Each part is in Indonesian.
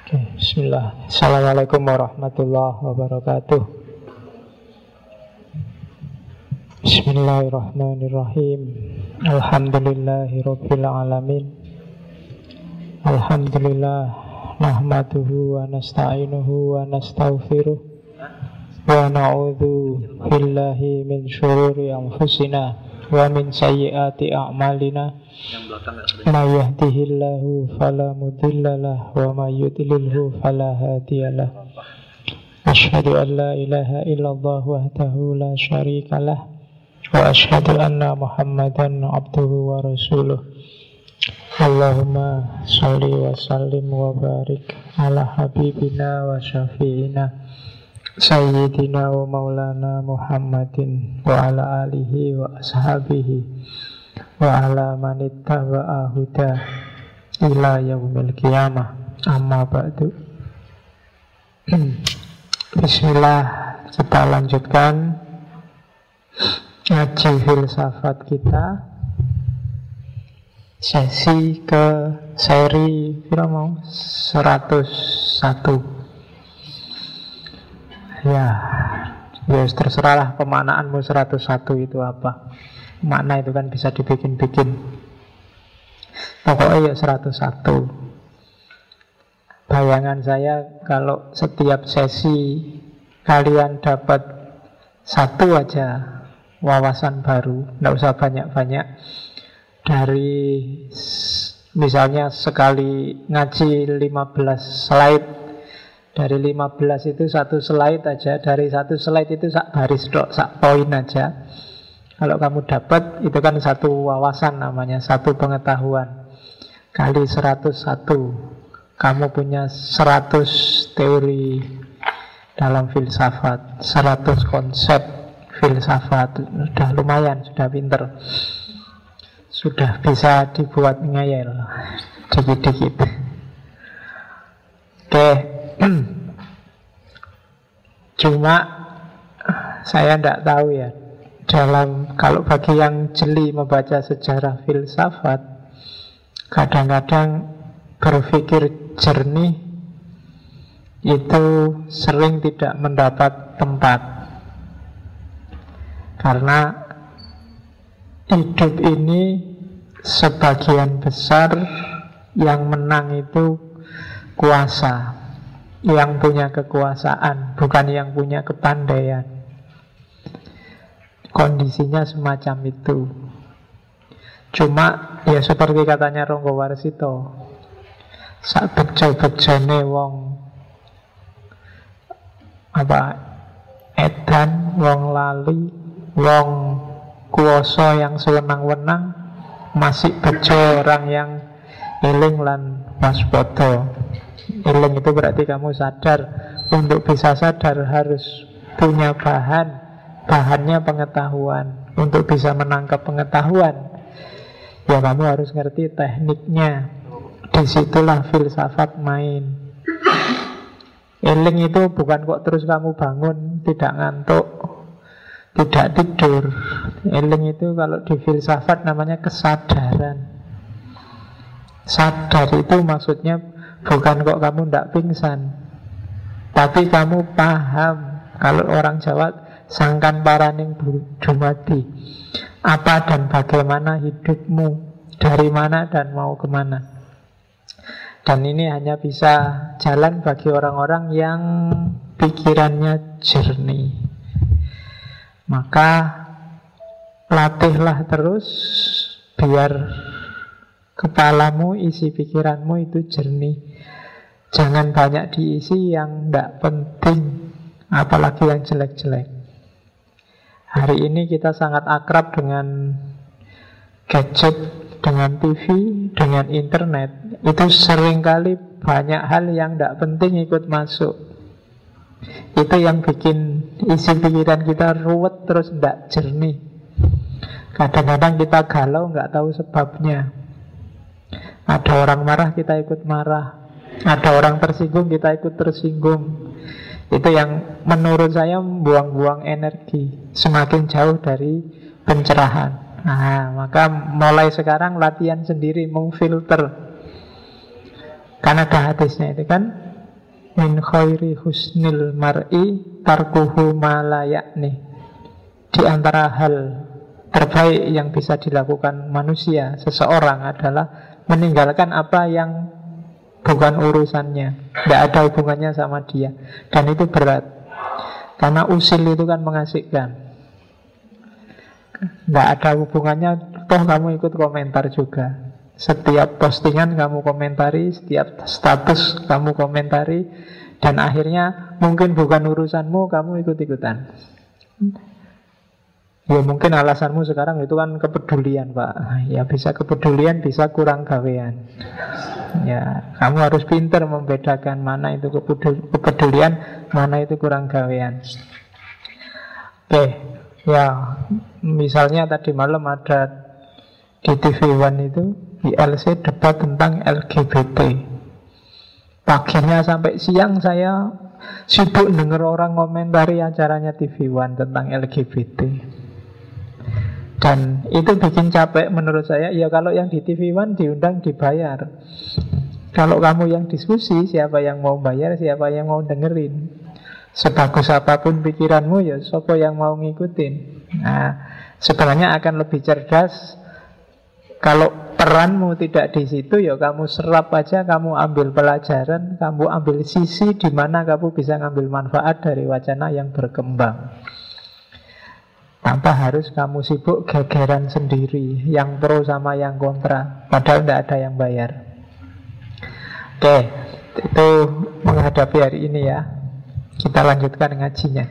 Oke, bismillah. Assalamualaikum warahmatullahi wabarakatuh. Bismillahirrahmanirrahim. Alhamdulillahirabbil alamin. Alhamdulillah nahmaduhu wa nasta'inuhu wa nastaghfiruh wa na'udzu billahi min syururi anfusina wa min sayyiati a'malina. May yahdihillahu fala mudhillalah wa may yudlilhu fala hadiyalah. Asyhadu an la ilaha illallah wahdahu la syarikalah wa asyhadu anna Muhammadan abduhu wa rasuluh. Allahumma sholli wa sallim wa barik ala habibina wa syafi'ina sayyidina wa maulana Muhammadin wa ala alihi wa ashabihi wa ala manittaba'a huda ila yaumil qiyamah. Amma ba'du. Bismillah, kita lanjutkan ngaji filsafat kita, sesi ke seri 101. Ya, terserahlah pemaknaanmu 101 itu apa. Makna itu kan bisa dibikin-bikin. Pokoknya ya 101. Bayangan saya kalau setiap sesi kalian dapat satu aja wawasan baru, tidak usah banyak-banyak. Dari misalnya sekali ngaji 15 slide, dari 15 itu satu slide aja, dari satu slide itu sak baris dok, sak poin aja. Kalau kamu dapat, itu kan satu wawasan namanya, satu pengetahuan. Kali 101, kamu punya 100 teori dalam filsafat, 100 konsep filsafat. Sudah lumayan, sudah pinter. Sudah bisa dibuat ngayal dikit-dikit. Oke. Cuma saya tidak tahu ya, kalau bagi yang jeli membaca sejarah filsafat, kadang-kadang berpikir jernih itu sering tidak mendapat tempat. Karena hidup ini sebagian besar yang menang itu kuasa, yang punya kekuasaan, bukan yang punya kepandaian. Kondisinya semacam itu. Cuma ya seperti katanya Ronggo Warsito, sak bejo-bejone wong edan, wong lali, wong kuoso yang sewenang-wenang, masih bejo orang yang eling lan waspada. Eling itu berarti kamu sadar. Untuk bisa sadar harus punya bahannya pengetahuan. Untuk bisa menangkap pengetahuan, ya kamu harus ngerti tekniknya. Disitulah filsafat main. Eling itu bukan kok terus kamu bangun tidak ngantuk, tidak tidur. Eling itu kalau di filsafat namanya kesadaran. Sadar itu maksudnya bukan kok kamu tidak pingsan, tapi kamu paham. Kalau orang Jawa, sangkan paraning dumadi, apa dan bagaimana hidupmu, dari mana dan mau kemana. Dan ini hanya bisa jalan bagi orang-orang yang pikirannya jernih. Maka latihlah terus biar kepalamu, isi pikiranmu itu jernih. Jangan banyak diisi yang tidak penting, apalagi yang jelek-jelek. Hari ini kita sangat akrab dengan gadget, dengan TV, dengan internet. Itu seringkali banyak hal yang tidak penting ikut masuk. Itu yang bikin isi pikiran kita ruwet, terus tidak jernih. Kadang-kadang kita galau nggak tahu sebabnya. Ada orang marah, kita ikut marah. Ada orang tersinggung, kita ikut tersinggung. Itu yang menurut saya buang-buang energi, semakin jauh dari pencerahan. Nah, maka mulai sekarang latihan sendiri memfilter. Kan ada hadisnya itu kan, min khairi husnil mar'i tarkuhu ma la ya'ni. Di antara hal terbaik yang bisa dilakukan manusia, seseorang, adalah meninggalkan apa yang bukan urusannya, tidak ada hubungannya sama dia. Dan itu berat, karena usil itu kan mengasihkan. Tidak ada hubungannya, toh kamu ikut komentar juga. Setiap postingan kamu komentari, setiap status kamu komentari, dan akhirnya mungkin bukan urusanmu, kamu ikut-ikutan. Ya mungkin alasanmu sekarang itu kan kepedulian, Pak. Ya bisa kepedulian, bisa kurang gawean. Ya, kamu harus pintar membedakan mana itu kepedulian, mana itu kurang gawean. Oke, ya misalnya tadi malam ada di TV One itu ILC debat tentang LGBT. Paginya sampai siang saya sibuk denger orang komentari acaranya TV One tentang LGBT. Dan itu bikin capek menurut saya. Ya kalau yang di TV One diundang dibayar. Kalau kamu yang diskusi, siapa yang mau bayar, siapa yang mau dengerin. Sebagus apapun pikiranmu, ya siapa yang mau ngikutin. Nah, sebenarnya akan lebih cerdas kalau peranmu tidak di situ, ya kamu serap aja, kamu ambil pelajaran, kamu ambil sisi di mana kamu bisa ngambil manfaat dari wacana yang berkembang. Tanpa harus kamu sibuk gegeran sendiri, yang pro sama yang kontra, padahal tidak ada yang bayar. Oke, itu menghadapi hari ini ya. Kita lanjutkan ngajinya.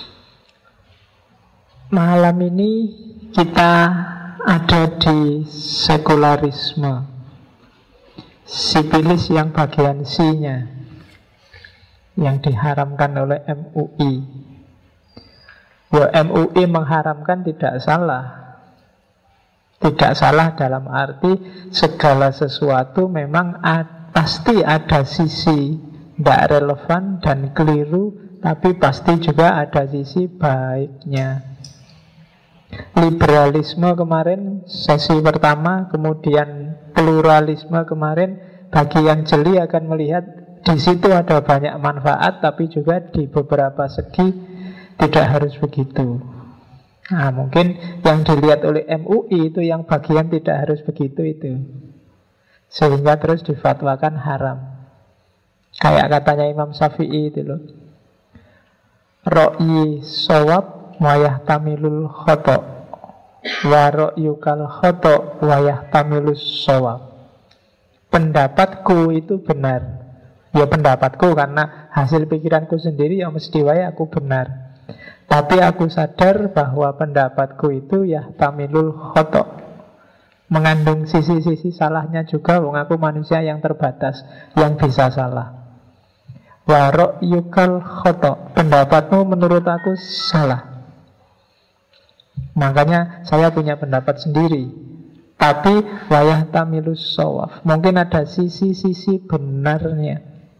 Malam ini kita ada di sekularisme, sipilis yang bagian C-nya, yang diharamkan oleh MUI. Ya, MUI mengharamkan tidak salah. Tidak salah dalam arti segala sesuatu memang pasti ada sisi tidak relevan dan keliru, tapi pasti juga ada sisi baiknya. Liberalisme kemarin sesi pertama, kemudian pluralisme kemarin, bagi yang jeli akan melihat di situ ada banyak manfaat, tapi juga di beberapa segi tidak harus begitu. Nah, mungkin yang dilihat oleh MUI itu yang bagian tidak harus begitu itu, sehingga terus difatwakan haram. Kayak katanya Imam Syafi'i itu loh, Ro'yi sawab wayah tamilul khoto, wa ro'yukal khoto wayah tamilus sawab. Pendapatku itu benar. Ya pendapatku karena hasil pikiranku sendiri, yang mesti wayah aku benar. Tapi aku sadar bahwa pendapatku itu ya tamilul khoto, mengandung sisi-sisi salahnya juga. Wong aku manusia yang terbatas, yang bisa salah. Warok yukal khoto, pendapatmu menurut aku salah. Makanya saya punya pendapat sendiri. Tapi wayah tamilus sawaf, mungkin ada sisi-sisi benarnya.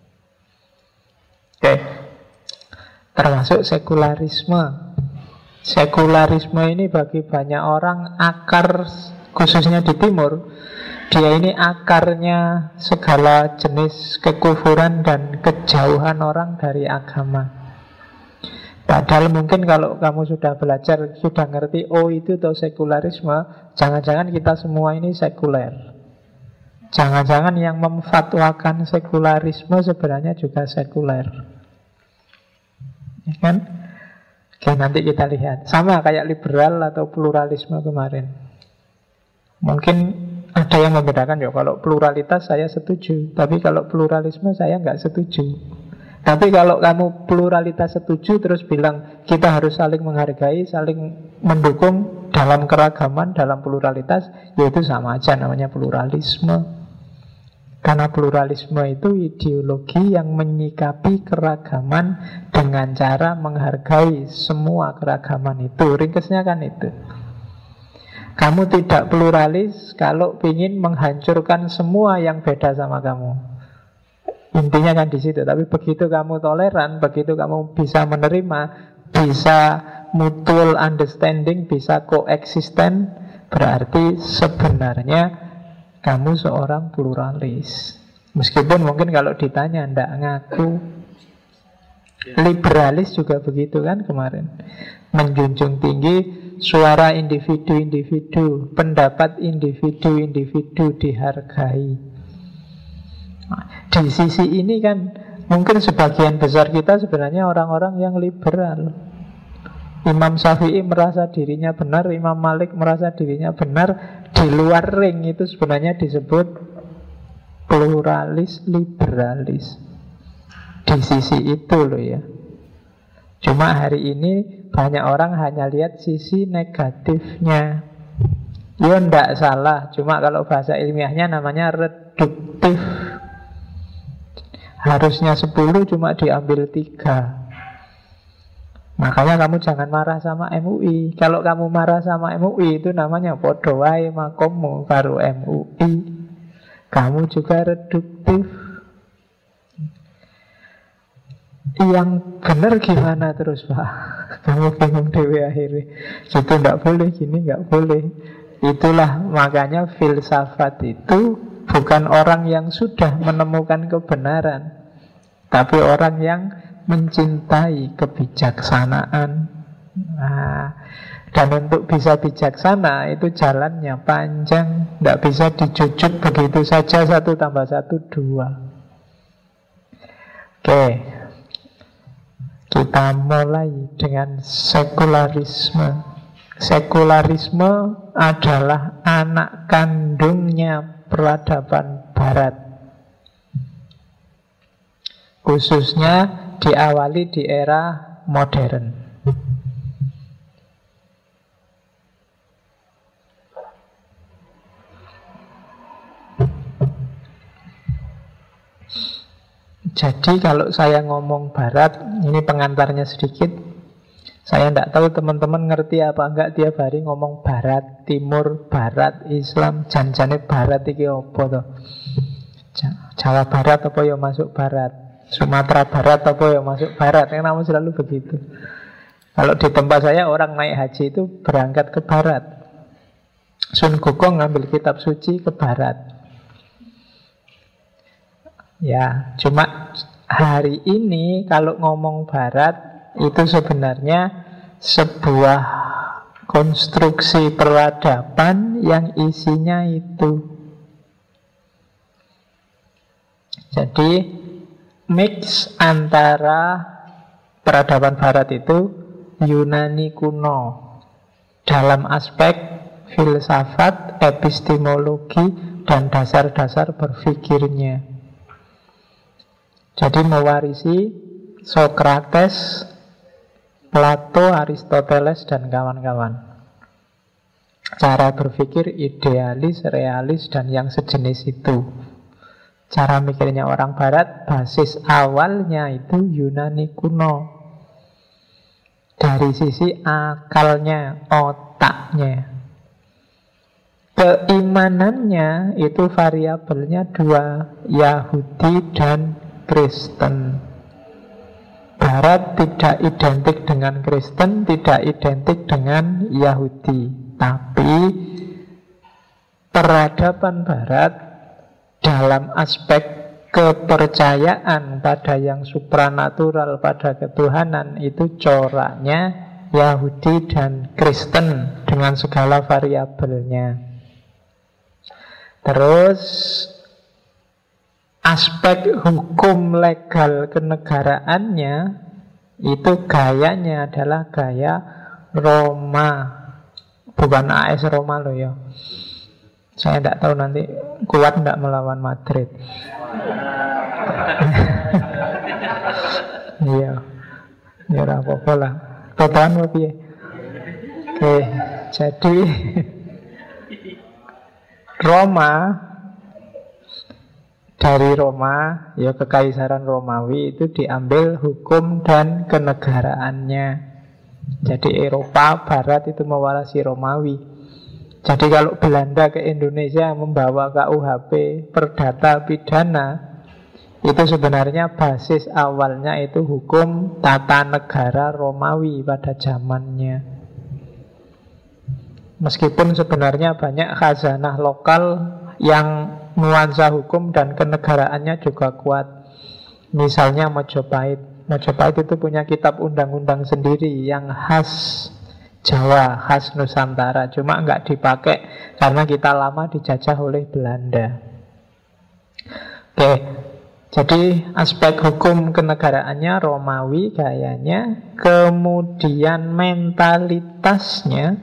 Oke. Termasuk sekularisme. Sekularisme ini bagi banyak orang akar, khususnya di timur, dia ini akarnya segala jenis kekufuran dan kejauhan orang dari agama. Padahal mungkin kalau kamu sudah belajar, sudah ngerti, oh itu tuh sekularisme, jangan-jangan kita semua ini sekuler. Jangan-jangan yang memfatwakan sekularisme sebenarnya juga sekuler. Ya kan? Oke, nanti kita lihat. Sama kayak liberal atau pluralisme kemarin. Mungkin ada yang membedakan, ya kalau pluralitas saya setuju, tapi kalau pluralisme saya nggak setuju. Tapi kalau kamu pluralitas setuju terus bilang kita harus saling menghargai, saling mendukung dalam keragaman, dalam pluralitas, ya itu sama aja namanya pluralisme. Karena pluralisme itu ideologi yang menyikapi keragaman dengan cara menghargai semua keragaman itu. Ringkesnya kan itu. Kamu tidak pluralis kalau ingin menghancurkan semua yang beda sama kamu. Intinya kan di situ. Tapi begitu kamu toleran, begitu kamu bisa menerima, bisa mutual understanding, bisa koeksisten, berarti sebenarnya kamu seorang pluralis. Meskipun mungkin kalau ditanya ndak ngaku. Liberalis juga begitu kan kemarin. Menjunjung tinggi suara individu-individu, pendapat individu-individu dihargai. Di sisi ini kan mungkin sebagian besar kita sebenarnya orang-orang yang liberal. Imam Syafi'i merasa dirinya benar, Imam Malik merasa dirinya benar. Di luar ring itu sebenarnya disebut pluralis, liberalis. Di sisi itu loh ya. Cuma hari ini banyak orang hanya lihat sisi negatifnya. Ya ndak salah, cuma kalau bahasa ilmiahnya namanya reduktif. Harusnya 10 cuma diambil 3. Makanya kamu jangan marah sama MUI. Kalau kamu marah sama MUI itu namanya podo wae makommu karo MUI. Kamu juga reduktif. Yang benar gimana terus Pak? Kamu bingung dewe akhirnya. Itu nggak boleh, gini nggak boleh. Itulah makanya filsafat itu bukan orang yang sudah menemukan kebenaran, tapi orang yang mencintai kebijaksanaan. Nah, dan untuk bisa bijaksana itu jalannya panjang, tidak bisa dijujuk begitu saja 1 tambah 1 2. Oke, kita mulai dengan sekularisme. Sekularisme adalah anak kandungnya peradaban Barat, khususnya diawali di era modern. Jadi kalau saya ngomong Barat, ini pengantarnya sedikit. Saya tidak tahu teman-teman ngerti apa enggak tiap hari ngomong Barat, Timur, Barat, Islam, janjane Barat iki apa toh? Jawa Barat apa ya masuk Barat, Sumatera Barat apa ya masuk Barat, yang namanya selalu begitu. Kalau di tempat saya orang naik haji itu berangkat ke Barat. Sun Gokong ngambil kitab suci ke Barat. Ya, cuma hari ini kalau ngomong Barat itu sebenarnya sebuah konstruksi peradaban yang isinya itu. Jadi mix antara peradaban Barat itu Yunani kuno dalam aspek filsafat, epistemologi, dan dasar-dasar berpikirnya. Jadi mewarisi Sokrates, Plato, Aristoteles, dan kawan-kawan. Cara berpikir idealis, realis, dan yang sejenis itu. Cara mikirnya orang Barat, basis awalnya itu Yunani kuno. Dari sisi akalnya, otaknya. Keimanannya itu variabelnya 2, Yahudi dan Kristen. Barat tidak identik dengan Kristen, tidak identik dengan Yahudi. Tapi peradaban Barat dalam aspek kepercayaan pada yang supranatural, pada ketuhanan, itu coraknya Yahudi dan Kristen dengan segala variabelnya. Terus aspek hukum legal kenegaraannya itu gayanya adalah gaya Roma, bukan AS Roma loh ya. Saya tidak tahu nanti kuat tidak melawan Madrid. Iya, ya apa-apa lah. Totalan apa ya? Oke, jadi Roma, dari Roma, ya kekaisaran Romawi itu diambil hukum dan kenegaraannya. Jadi Eropa Barat itu mewarisi Romawi. Jadi kalau Belanda ke Indonesia membawa KUHP, perdata pidana, itu sebenarnya basis awalnya itu hukum tata negara Romawi pada zamannya. Meskipun sebenarnya banyak khazanah lokal yang nuansa hukum dan kenegaraannya juga kuat. Misalnya Majapahit. Majapahit itu punya kitab undang-undang sendiri yang khas Jawa, khas Nusantara. Cuma nggak dipakai karena kita lama dijajah oleh Belanda. Oke, jadi aspek hukum kenegaraannya Romawi gayanya, kemudian mentalitasnya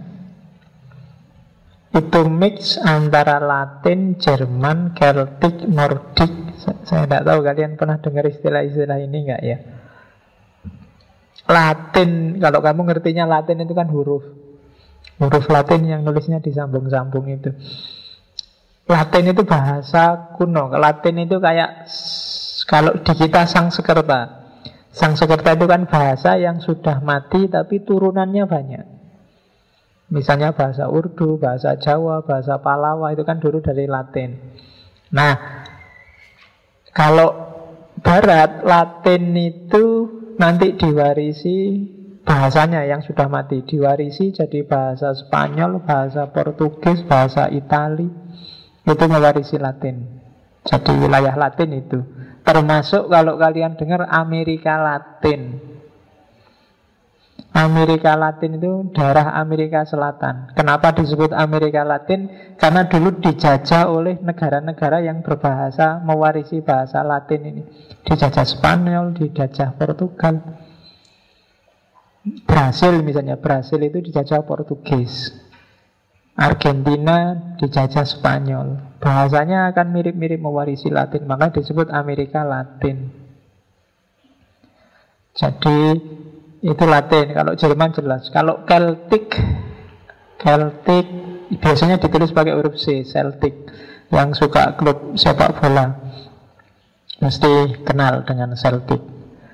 itu mix antara Latin, Jerman, Celtic, Nordik. Saya tidak tahu kalian pernah dengar istilah-istilah ini enggak ya? Latin, kalau kamu ngertinya Latin itu kan huruf Latin yang nulisnya disambung-sambung itu. Latin itu bahasa kuno. Latin itu kayak kalau di kita Sanskerta. Sanskerta itu kan bahasa yang sudah mati tapi turunannya banyak. Misalnya bahasa Urdu, bahasa Jawa, bahasa Palawa itu kan dulu dari Latin. Nah, kalau Barat, Latin itu nanti diwarisi bahasanya yang sudah mati, diwarisi jadi bahasa Spanyol, bahasa Portugis, bahasa Itali. Itu mewarisi Latin. Jadi wilayah Latin itu. Termasuk kalau kalian dengar Amerika Latin. Amerika Latin itu daerah Amerika Selatan. Kenapa disebut Amerika Latin? Karena dulu dijajah oleh negara-negara yang berbahasa, mewarisi bahasa Latin ini. Dijajah Spanyol, dijajah Portugal. Brasil misalnya, Brasil itu dijajah Portugis. Argentina dijajah Spanyol. Bahasanya akan mirip-mirip mewarisi Latin, maka disebut Amerika Latin. Jadi itu Latin. Kalau Jerman jelas. Kalau Celtic biasanya ditulis pakai huruf C, Celtic. Yang suka klub sepak bola mesti kenal dengan Celtic.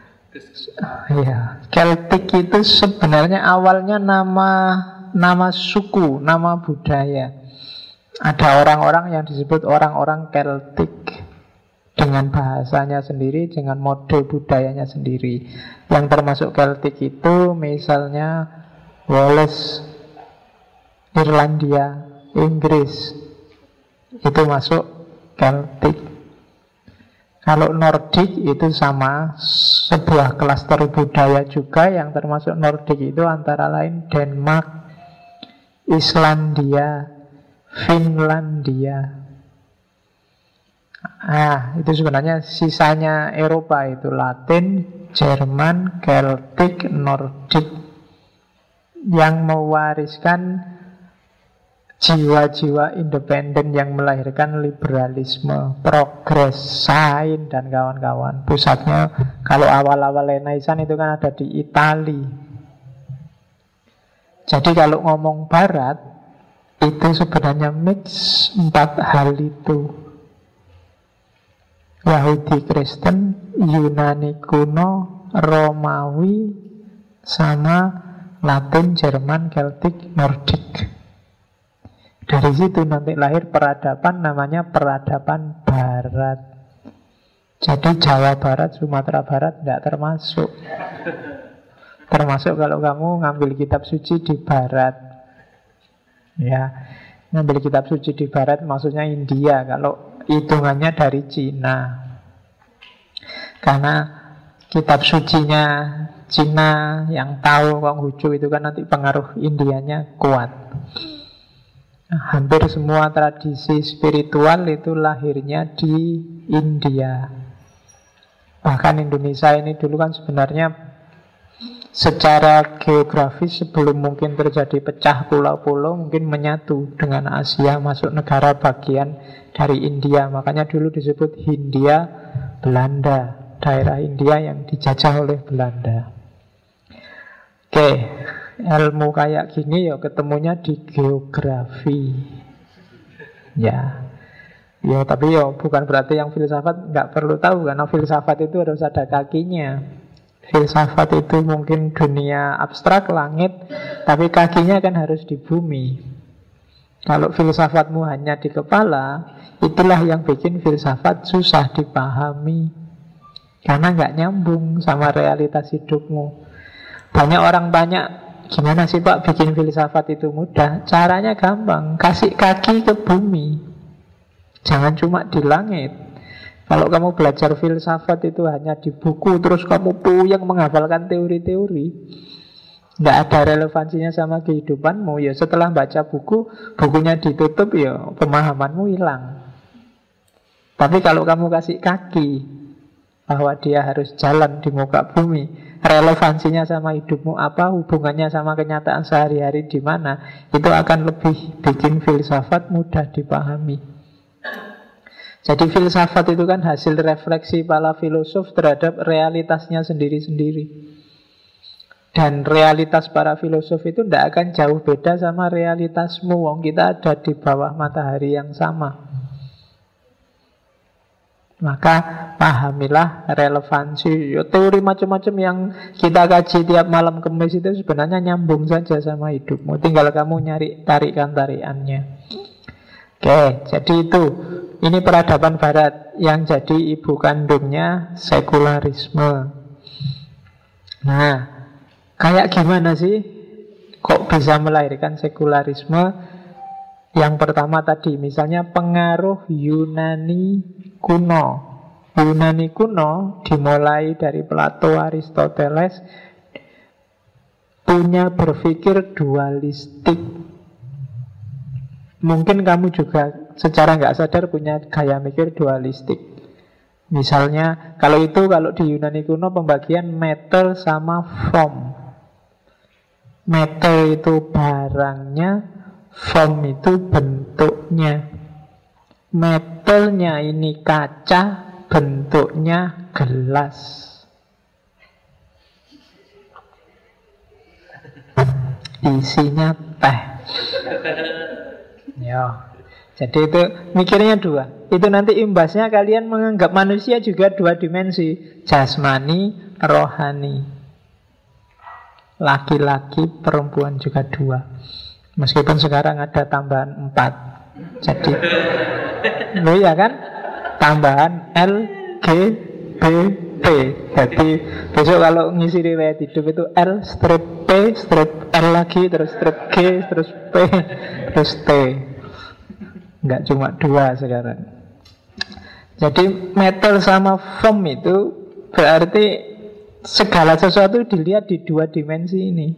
Ya, Celtic itu sebenarnya awalnya nama suku, nama budaya. Ada orang-orang yang disebut orang-orang Celtic dengan bahasanya sendiri, dengan mode budayanya sendiri. Yang termasuk Celtic itu misalnya Wales, Irlandia, Inggris. Itu masuk Celtic. Kalau Nordik itu sama, sebuah klaster budaya juga. Yang termasuk Nordik itu antara lain Denmark, Islandia, Finlandia. Itu sebenarnya sisanya Eropa itu Latin, Jerman, Celtic, Nordik. Yang mewariskan jiwa-jiwa independen yang melahirkan liberalisme, progres, sains dan kawan-kawan. Pusatnya kalau awal-awal Renaissance itu kan ada di Itali. Jadi kalau ngomong Barat itu sebenarnya mix empat hal itu. Yahudi Kristen, Yunani kuno, Romawi, sama Latin, Jerman, Celtic, Nordik. Dari situ nanti lahir peradaban namanya peradaban Barat. Jadi Jawa Barat, Sumatera Barat tidak termasuk. Termasuk kalau kamu ngambil kitab suci di Barat. Ya, ngambil kitab suci di Barat maksudnya India. Kalau hitungannya dari Cina. Karena kitab sucinya Cina yang tahu Konghucu itu kan nanti pengaruh Indianya kuat. Hampir semua tradisi spiritual itu lahirnya di India. Bahkan Indonesia ini dulu kan sebenarnya secara geografis sebelum mungkin terjadi pecah pulau-pulau mungkin menyatu dengan Asia, masuk negara bagian dari India. Makanya dulu disebut Hindia Belanda, daerah India yang dijajah oleh Belanda. Oke, ilmu kayak gini ya ketemunya di geografi. Ya, tapi ya bukan berarti yang filsafat nggak perlu tahu, karena filsafat itu harus ada kakinya. Filsafat itu mungkin dunia abstrak, langit, tapi kakinya kan harus di bumi. Kalau filsafatmu hanya di kepala, itulah yang bikin filsafat susah dipahami, karena nggak nyambung sama realitas hidupmu. Banyak orang tanya, gimana sih Pak bikin filsafat itu mudah? Caranya gampang, kasih kaki ke bumi. Jangan cuma di langit. Kalau kamu belajar filsafat itu hanya di buku, terus kamu puyeng menghafalkan teori-teori, nggak ada relevansinya sama kehidupanmu, ya setelah baca buku, bukunya ditutup, ya pemahamanmu hilang. Tapi kalau kamu kasih kaki bahwa dia harus jalan di muka bumi, relevansinya sama hidupmu apa, hubungannya sama kenyataan sehari-hari di mana, itu akan lebih bikin filsafat mudah dipahami. Jadi filsafat itu kan hasil refleksi para filosof terhadap realitasnya sendiri-sendiri. Dan realitas para filosof itu tidak akan jauh beda sama realitasmu. Wong kita ada di bawah matahari yang sama. Maka pahamilah relevansi. Teori macam-macam yang kita kaji tiap malam Kamis itu sebenarnya nyambung saja sama hidupmu. Tinggal kamu nyari tarikan-tarikannya. Oke, jadi itu. Ini peradaban barat yang jadi ibu kandungnya sekularisme. Nah, kayak gimana sih kok bisa melahirkan sekularisme? Yang pertama tadi, misalnya pengaruh Yunani kuno. Yunani kuno dimulai dari Plato, Aristoteles, punya berpikir dualistik. Mungkin kamu juga secara nggak sadar punya gaya mikir dualistik. Misalnya, kalau di Yunani kuno pembagian matter sama form. Matter itu barangnya, form itu bentuknya. Matternya ini kaca, bentuknya gelas. Isinya teh. Ya. Jadi itu mikirnya dua. Itu nanti imbasnya kalian menganggap manusia juga dua dimensi, jasmani, rohani. Laki-laki, perempuan juga dua. Meskipun sekarang ada tambahan 4. Jadi lo ya kan, tambahan L, G, B, P. Jadi besok kalau ngisi riwayat hidup itu L strip P, strip L lagi, terus strip G, terus P, terus T. Enggak cuma 2 sekarang. Jadi metal sama form itu berarti segala sesuatu dilihat di 2 dimensi ini.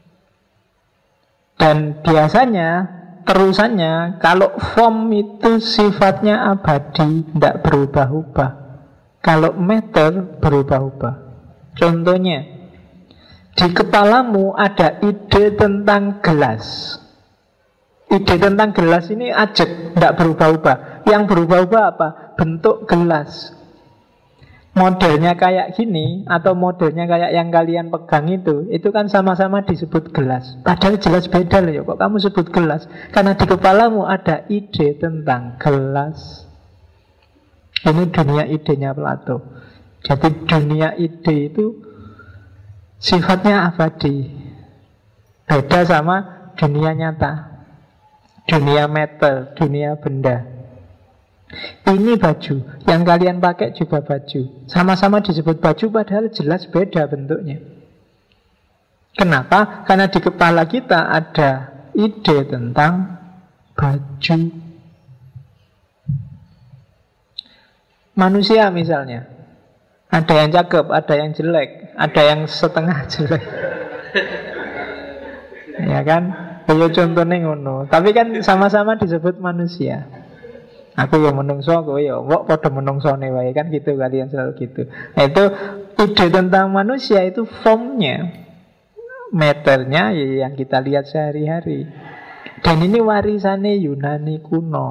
Dan biasanya terusannya, kalau form itu sifatnya abadi, tidak berubah-ubah. Kalau matter berubah-ubah. Contohnya, di kepalamu ada ide tentang gelas. Ide tentang gelas ini ajak, tidak berubah-ubah. Yang berubah-ubah apa? Bentuk gelas. Modelnya kayak gini, atau modelnya kayak yang kalian pegang itu kan sama-sama disebut gelas. Padahal jelas beda loh ya, kok kamu sebut gelas? Karena di kepalamu ada ide tentang gelas. Ini dunia idenya Plato. Jadi dunia ide itu sifatnya abadi. Beda sama dunia nyata, dunia metal, dunia benda. Ini baju, yang kalian pakai juga baju. Sama-sama disebut baju padahal jelas beda bentuknya. Kenapa? Karena di kepala kita ada ide tentang baju. Manusia misalnya, ada yang cakep, ada yang jelek, ada yang setengah jelek. Ya kan? Ya contohnya ngono. Tapi kan sama-sama disebut manusia. Aku yang menungso, kowe ya kok padha menungsone wae kan gitu, kalian selalu gitu. Nah, itu ide tentang manusia itu formnya, matternya ya yang kita lihat sehari-hari. Dan ini warisannya Yunani kuno.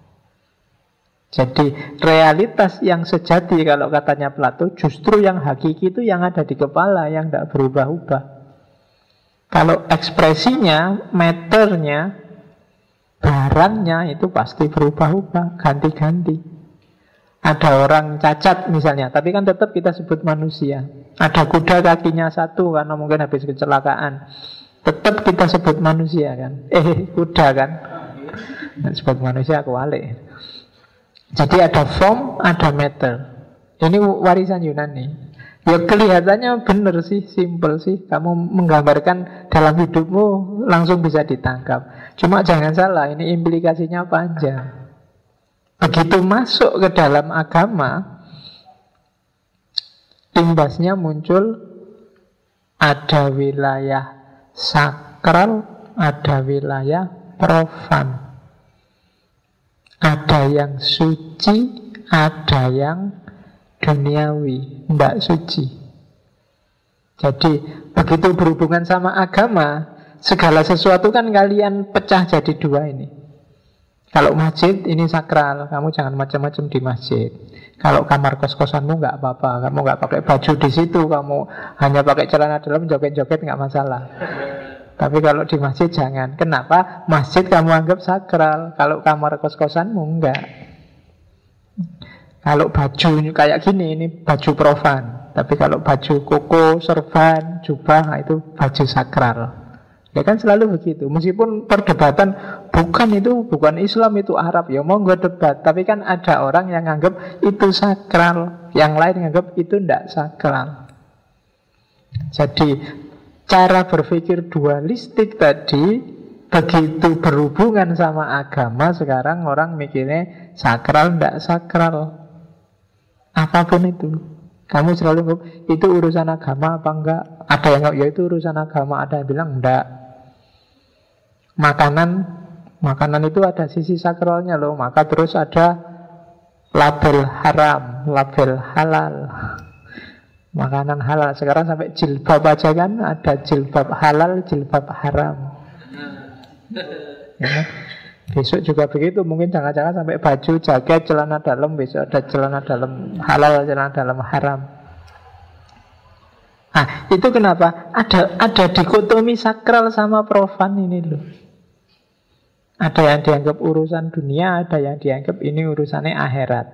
Jadi realitas yang sejati kalau katanya Plato, justru yang hakiki itu yang ada di kepala, yang tidak berubah-ubah. Kalau ekspresinya, matternya, barangnya itu pasti berubah-ubah, ganti-ganti. Ada orang cacat misalnya, tapi kan tetap kita sebut manusia. Ada kuda kakinya 1 karena mungkin habis kecelakaan, tetap kita sebut manusia kan. Kuda kan, sebut manusia kewalik. Jadi ada form, ada matter. Ini warisan Yunani. Ya kelihatannya benar sih, simple sih. Kamu menggambarkan dalam hidupmu langsung bisa ditangkap. Cuma jangan salah, ini implikasinya panjang. Begitu masuk ke dalam agama, imbasnya muncul ada wilayah sakral, ada wilayah profan. Ada yang suci, ada yang duniawi, tidak suci. Jadi begitu berhubungan sama agama, segala sesuatu kan kalian pecah jadi dua ini. Kalau masjid ini sakral, kamu jangan macam-macam di masjid. Kalau kamar kos-kosanmu nggak apa-apa, kamu nggak pakai baju di situ, kamu hanya pakai celana dalam, joget-joget nggak masalah. Tapi kalau di masjid jangan. Kenapa? Masjid kamu anggap sakral. Kalau kamar kos-kosanmu enggak. Kalau baju kayak gini, ini baju profan. Tapi kalau baju koko, serban, jubah, nah itu baju sakral. Ya kan selalu begitu. Meskipun perdebatan bukan Islam, itu Arab. Ya monggo debat. Tapi kan ada orang yang anggap itu sakral, yang lain anggap itu enggak sakral. Jadi cara berpikir dualistik tadi begitu berhubungan sama agama, sekarang orang mikirnya sakral, ndak sakral. Apapun itu, kamu selalu ngomong itu urusan agama apa enggak? Ada yang ya itu urusan agama, ada yang bilang enggak. Makanan itu ada sisi sakralnya loh. Maka terus ada label haram, label halal. Makanan halal. Sekarang sampai jilbab aja kan, ada jilbab halal, jilbab haram. Ya. Besok juga begitu. Mungkin jangan-jangan sampai baju, jaket, celana dalam. Besok ada celana dalam halal, celana dalam haram. Nah, itu kenapa? Ada dikotomi sakral sama profan ini loh. Ada yang dianggap urusan dunia, ada yang dianggap ini urusannya akhirat.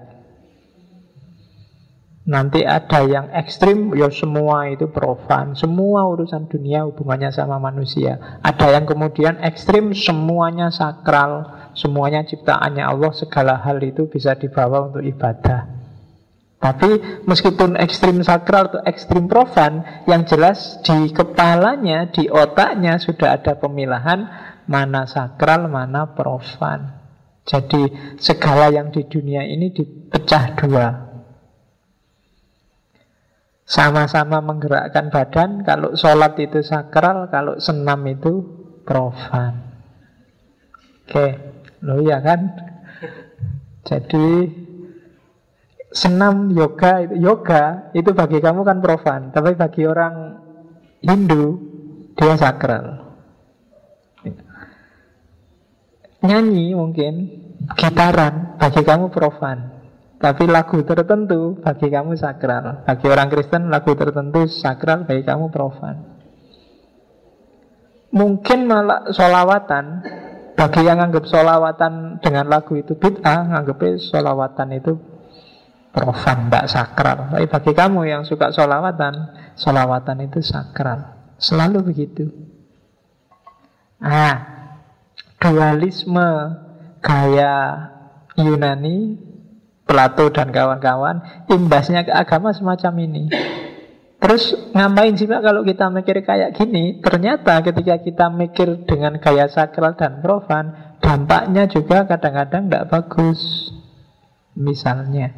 Nanti ada yang ekstrim, ya semua itu profan. Semua urusan dunia hubungannya sama manusia. Ada yang kemudian ekstrim, semuanya sakral, semuanya ciptaannya Allah, segala hal itu bisa dibawa untuk ibadah. Tapi meskipun ekstrim sakral atau ekstrim profan, yang jelas di kepalanya, di otaknya sudah ada pemilahan mana sakral, mana profan. Jadi segala yang di dunia ini dipecah dua. Sama-sama menggerakkan badan. Kalau sholat itu sakral, kalau senam itu profan. Oke, loh ya kan? Jadi senam, yoga itu bagi kamu kan profan, tapi bagi orang Hindu dia sakral. Nyanyi mungkin, gitaran bagi kamu profan, tapi lagu tertentu bagi kamu sakral. Bagi orang Kristen lagu tertentu sakral, bagi kamu profan. Mungkin malah sholawatan, bagi yang anggap sholawatan dengan lagu itu bid'ah, nganggapnya sholawatan itu profan, tidak sakral. Tapi bagi kamu yang suka sholawatan itu sakral. Selalu begitu. Dualisme gaya Yunani, Plato dan kawan-kawan, imbasnya ke agama semacam ini. Terus ngapain sih Pak kalau kita mikir kayak gini? Ternyata ketika kita mikir dengan gaya sakral dan profan, dampaknya juga kadang-kadang tidak bagus. Misalnya,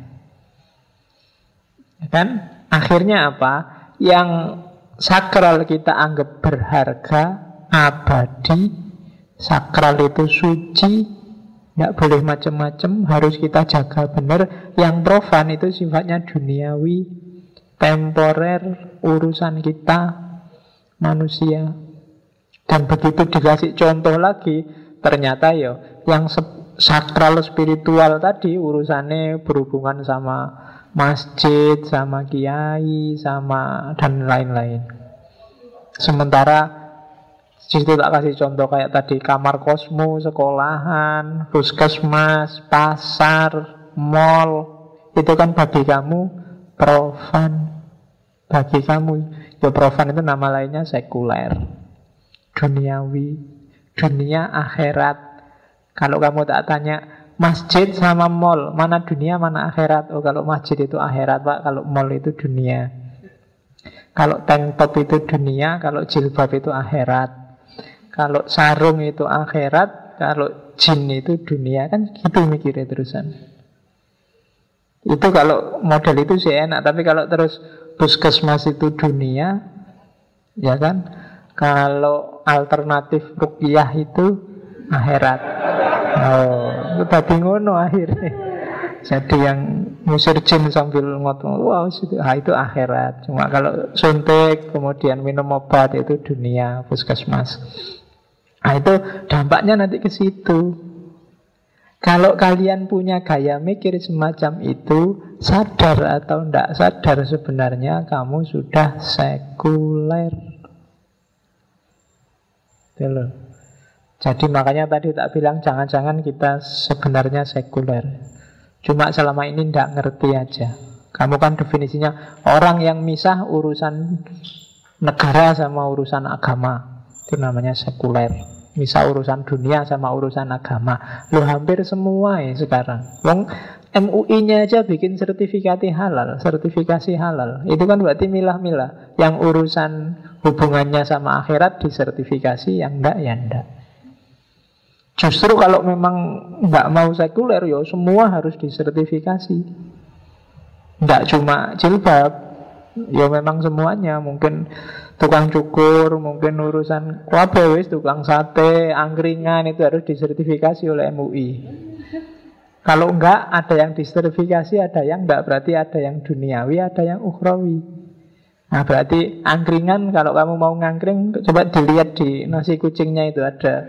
kan akhirnya apa? Yang sakral kita anggap berharga, abadi. Sakral itu suci, tidak boleh macam-macam, harus kita jaga benar. Yang profan itu sifatnya duniawi, temporer, urusan kita manusia. Dan begitu dikasih contoh lagi, ternyata ya yang sakral spiritual tadi urusannya berhubungan sama masjid, sama kiai, sama dan lain-lain. Sementara situ tak kasih contoh kayak tadi, kamar kosmu, sekolahan, puskesmas, pasar, mall, itu kan bagi kamu profan. Bagi kamu, ya profan itu nama lainnya sekuler, duniawi, dunia akhirat. Kalau kamu tak tanya masjid sama mall, mana dunia, mana akhirat? Oh kalau masjid itu akhirat Pak, kalau mall itu dunia. Kalau tank top itu dunia, kalau jilbab itu akhirat. Kalau sarung itu akhirat, kalau jin itu dunia. Kan gitu mikirnya terusan. Itu kalau model itu sih enak. Tapi kalau terus puskesmas itu dunia, ya kan. Kalau alternatif ruqyah itu akhirat. Oh, itu tadi ngono akhirnya. Jadi yang ngusir jin sambil ngotong, wow, itu akhirat. Cuma kalau suntik kemudian minum obat itu dunia, puskesmas. Nah, itu dampaknya nanti ke situ. Kalau kalian punya gaya mikir semacam itu, sadar atau tidak sadar sebenarnya kamu sudah sekuler. Itu loh. Jadi makanya tadi tak bilang jangan-jangan kita sebenarnya sekuler. Cuma selama ini tidak ngerti aja. Kamu kan definisinya orang yang misah urusan negara sama urusan agama, itu namanya sekuler. Misah urusan dunia sama urusan agama. Lo hampir semua ya sekarang. Wong MUI-nya aja bikin sertifikasi halal. Itu kan berarti milah-milah. Yang urusan hubungannya sama akhirat disertifikasi, yang enggak ya enggak. Justru kalau memang nggak mau sekuler, ya semua harus disertifikasi. Nggak cuma jilbab, ya memang semuanya. Mungkin tukang cukur, mungkin urusan wis, tukang sate, angkringan itu harus disertifikasi oleh MUI. Kalau enggak, ada yang disertifikasi, ada yang enggak. Berarti ada yang duniawi, ada yang ukhrawi. Nah berarti angkringan, kalau kamu mau ngangkring, coba dilihat di nasi kucingnya itu ada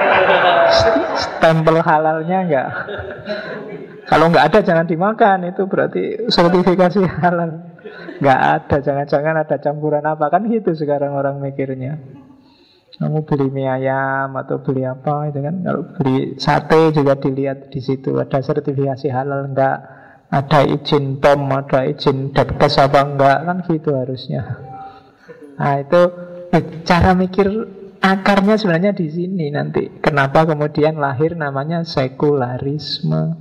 stempel halalnya enggak. Kalau enggak ada jangan dimakan, itu berarti sertifikasi halal. Enggak ada, jangan-jangan ada campuran apa. Kan gitu sekarang orang mikirnya. Kamu beli mie ayam atau beli apa itu kan, kalau beli sate juga dilihat di situ ada sertifikasi halal enggak, ada izin POM, ada izin Depkes apa enggak, kan gitu harusnya. Nah itu cara mikir akarnya sebenarnya di sini nanti. Kenapa kemudian lahir namanya sekularisme?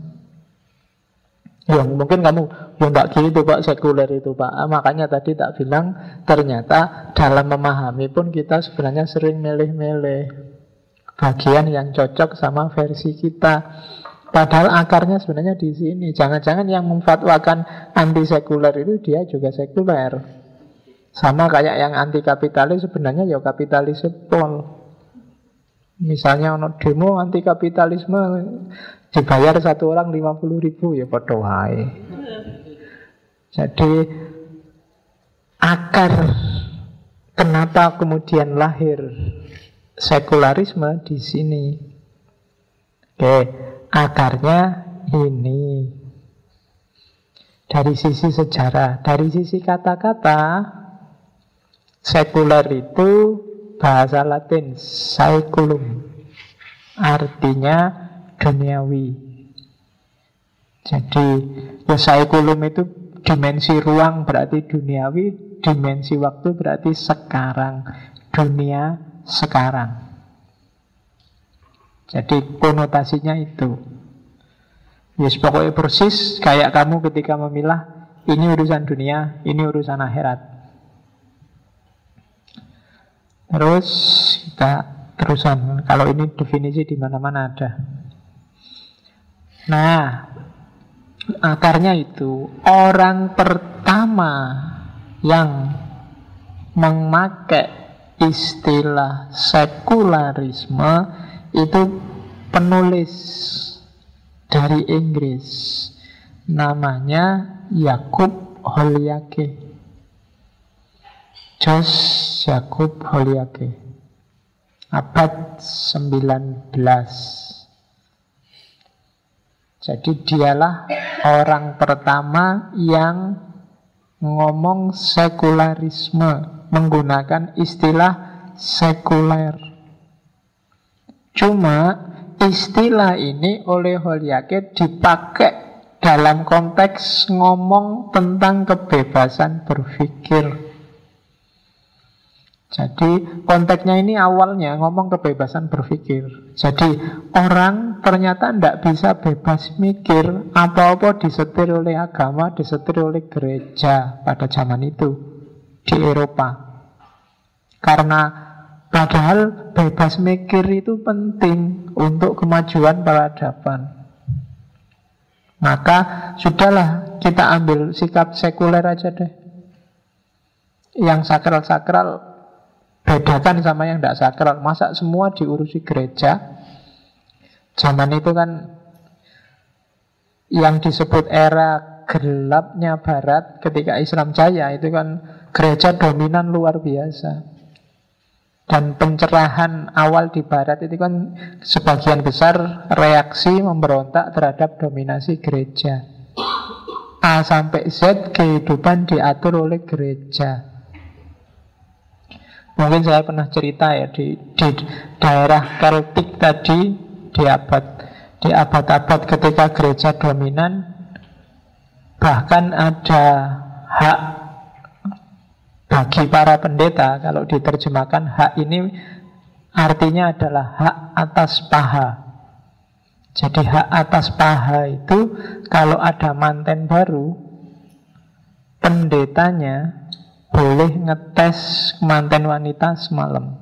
Ya mungkin kamu, ya enggak gitu Pak, sekuler itu Pak. Makanya tadi tak bilang, ternyata dalam memahami pun kita sebenarnya sering milih-milih bagian yang cocok sama versi kita. Padahal akarnya sebenarnya di sini. Jangan-jangan yang memfatwakan anti sekuler itu dia juga sekuler. Sama kayak yang anti kapitalis sebenarnya ya kapitalis pol. Misalnya ono demo anti kapitalisme, dibayar satu orang 50.000, ya padha wae. Jadi akar kenapa kemudian lahir sekularisme di sini. Oke, akarnya ini. Dari sisi sejarah, dari sisi kata-kata, sekuler itu bahasa Latin saeculum, artinya duniawi. Jadi ya saeculum itu dimensi ruang berarti duniawi, dimensi waktu berarti sekarang, dunia sekarang. Jadi konotasinya itu. Yes, pokoknya persis kayak kamu ketika memilah ini urusan dunia, ini urusan akhirat. Terus kita terusan. Kalau ini definisi di mana-mana ada. Nah, akarnya itu orang pertama yang memakai istilah sekularisme itu penulis dari Inggris, namanya Yakub Holyoake. Jos Yakub Holyoake, abad 19. Jadi dialah orang pertama yang ngomong sekularisme, menggunakan istilah sekuler. Cuma istilah ini oleh Holyoake dipakai dalam konteks ngomong tentang kebebasan berpikir. Jadi konteksnya ini awalnya ngomong kebebasan berpikir. Jadi orang ternyata tidak bisa bebas mikir, apa-apa disetir oleh agama, disetir oleh gereja pada zaman itu di Eropa. Karena padahal bebas mikir itu penting untuk kemajuan peradaban. Maka sudahlah kita ambil sikap sekuler aja deh. Yang sakral-sakral bedakan sama yang tidak sakral. Masa semua diurusi gereja? Zaman itu kan yang disebut era gelapnya Barat ketika Islam jaya, itu kan gereja dominan luar biasa. Dan pencerahan awal di Barat itu kan sebagian besar reaksi memberontak terhadap dominasi gereja. A sampai Z kehidupan diatur oleh gereja. Mungkin saya pernah cerita ya di daerah Keltik tadi, di abad-abad ketika gereja dominan, bahkan ada hak bagi para pendeta. Kalau diterjemahkan, hak ini artinya adalah hak atas paha. Jadi hak atas paha itu kalau ada manten baru, pendetanya boleh ngetes manten wanita semalam.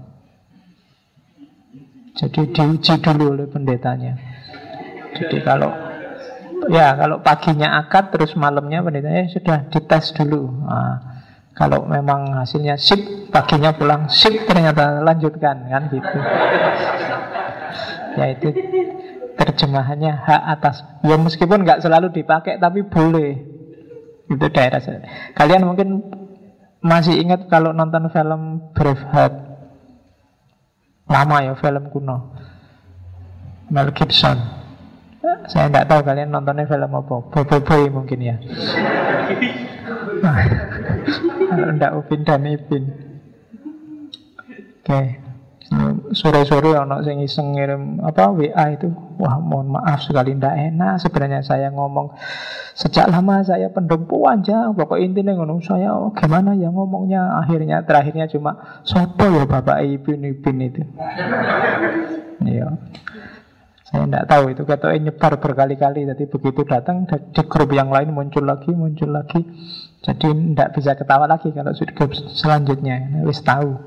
Jadi diuji dulu oleh pendetanya. Jadi kalau paginya akad terus malamnya pendetanya sudah dites dulu. Nah, kalau memang hasilnya sip, paginya pulang sip, ternyata lanjutkan, kan gitu. Ya itu terjemahannya hak atas. Ya meskipun nggak selalu dipakai tapi boleh. Itu daerah saya. Kalian mungkin masih ingat kalau nonton film Braveheart. Lama ya, film kuno, Mel Gibson. Saya tidak tahu kalian nontonnya film apa. Boy mungkin ya. Tidak Upin dan Ipin. Oke. Sore-sore ono sing iseng ngirim WA itu. Wah, mohon maaf sekali, ndak enak sebenarnya saya ngomong. Sejak lama saya pendem aja. Pokok intinya ngono, saya gimana ya ngomongnya. Terakhirnya cuma sopo ya Bapak Ipin itu. Iya. Saya tidak tahu itu katanya nyebar berkali-kali. Jadi begitu datang di grup yang lain muncul lagi. Jadi tidak bisa ketawa lagi kalau sudah grup selanjutnya. Wis tahu.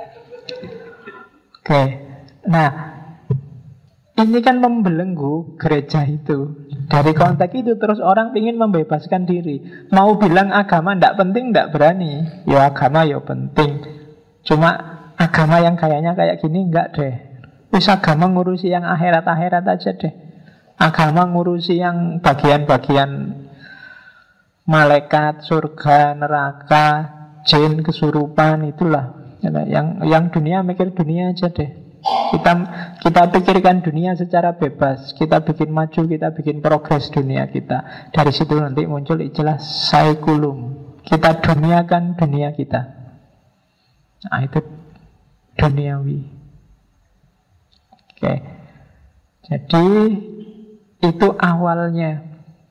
Oke. Nah, ini kan membelenggu gereja itu. Dari konteks itu terus orang ingin membebaskan diri. Mau bilang agama tidak penting, tidak berani. Ya agama ya penting. Cuma agama yang kayaknya kayak gini enggak deh. Wis agama ngurusi yang akhirat-akhirat aja deh. Agama ngurusi yang bagian-bagian malaikat, surga, neraka, jin, kesurupan, itulah. Yang dunia mikir dunia aja deh. Kita pikirkan dunia secara bebas. Kita bikin maju, kita bikin progres dunia kita. Dari situ nanti muncul istilah saikulum. Kita duniakan dunia kita. Nah itu duniawi. Oke. Jadi itu awalnya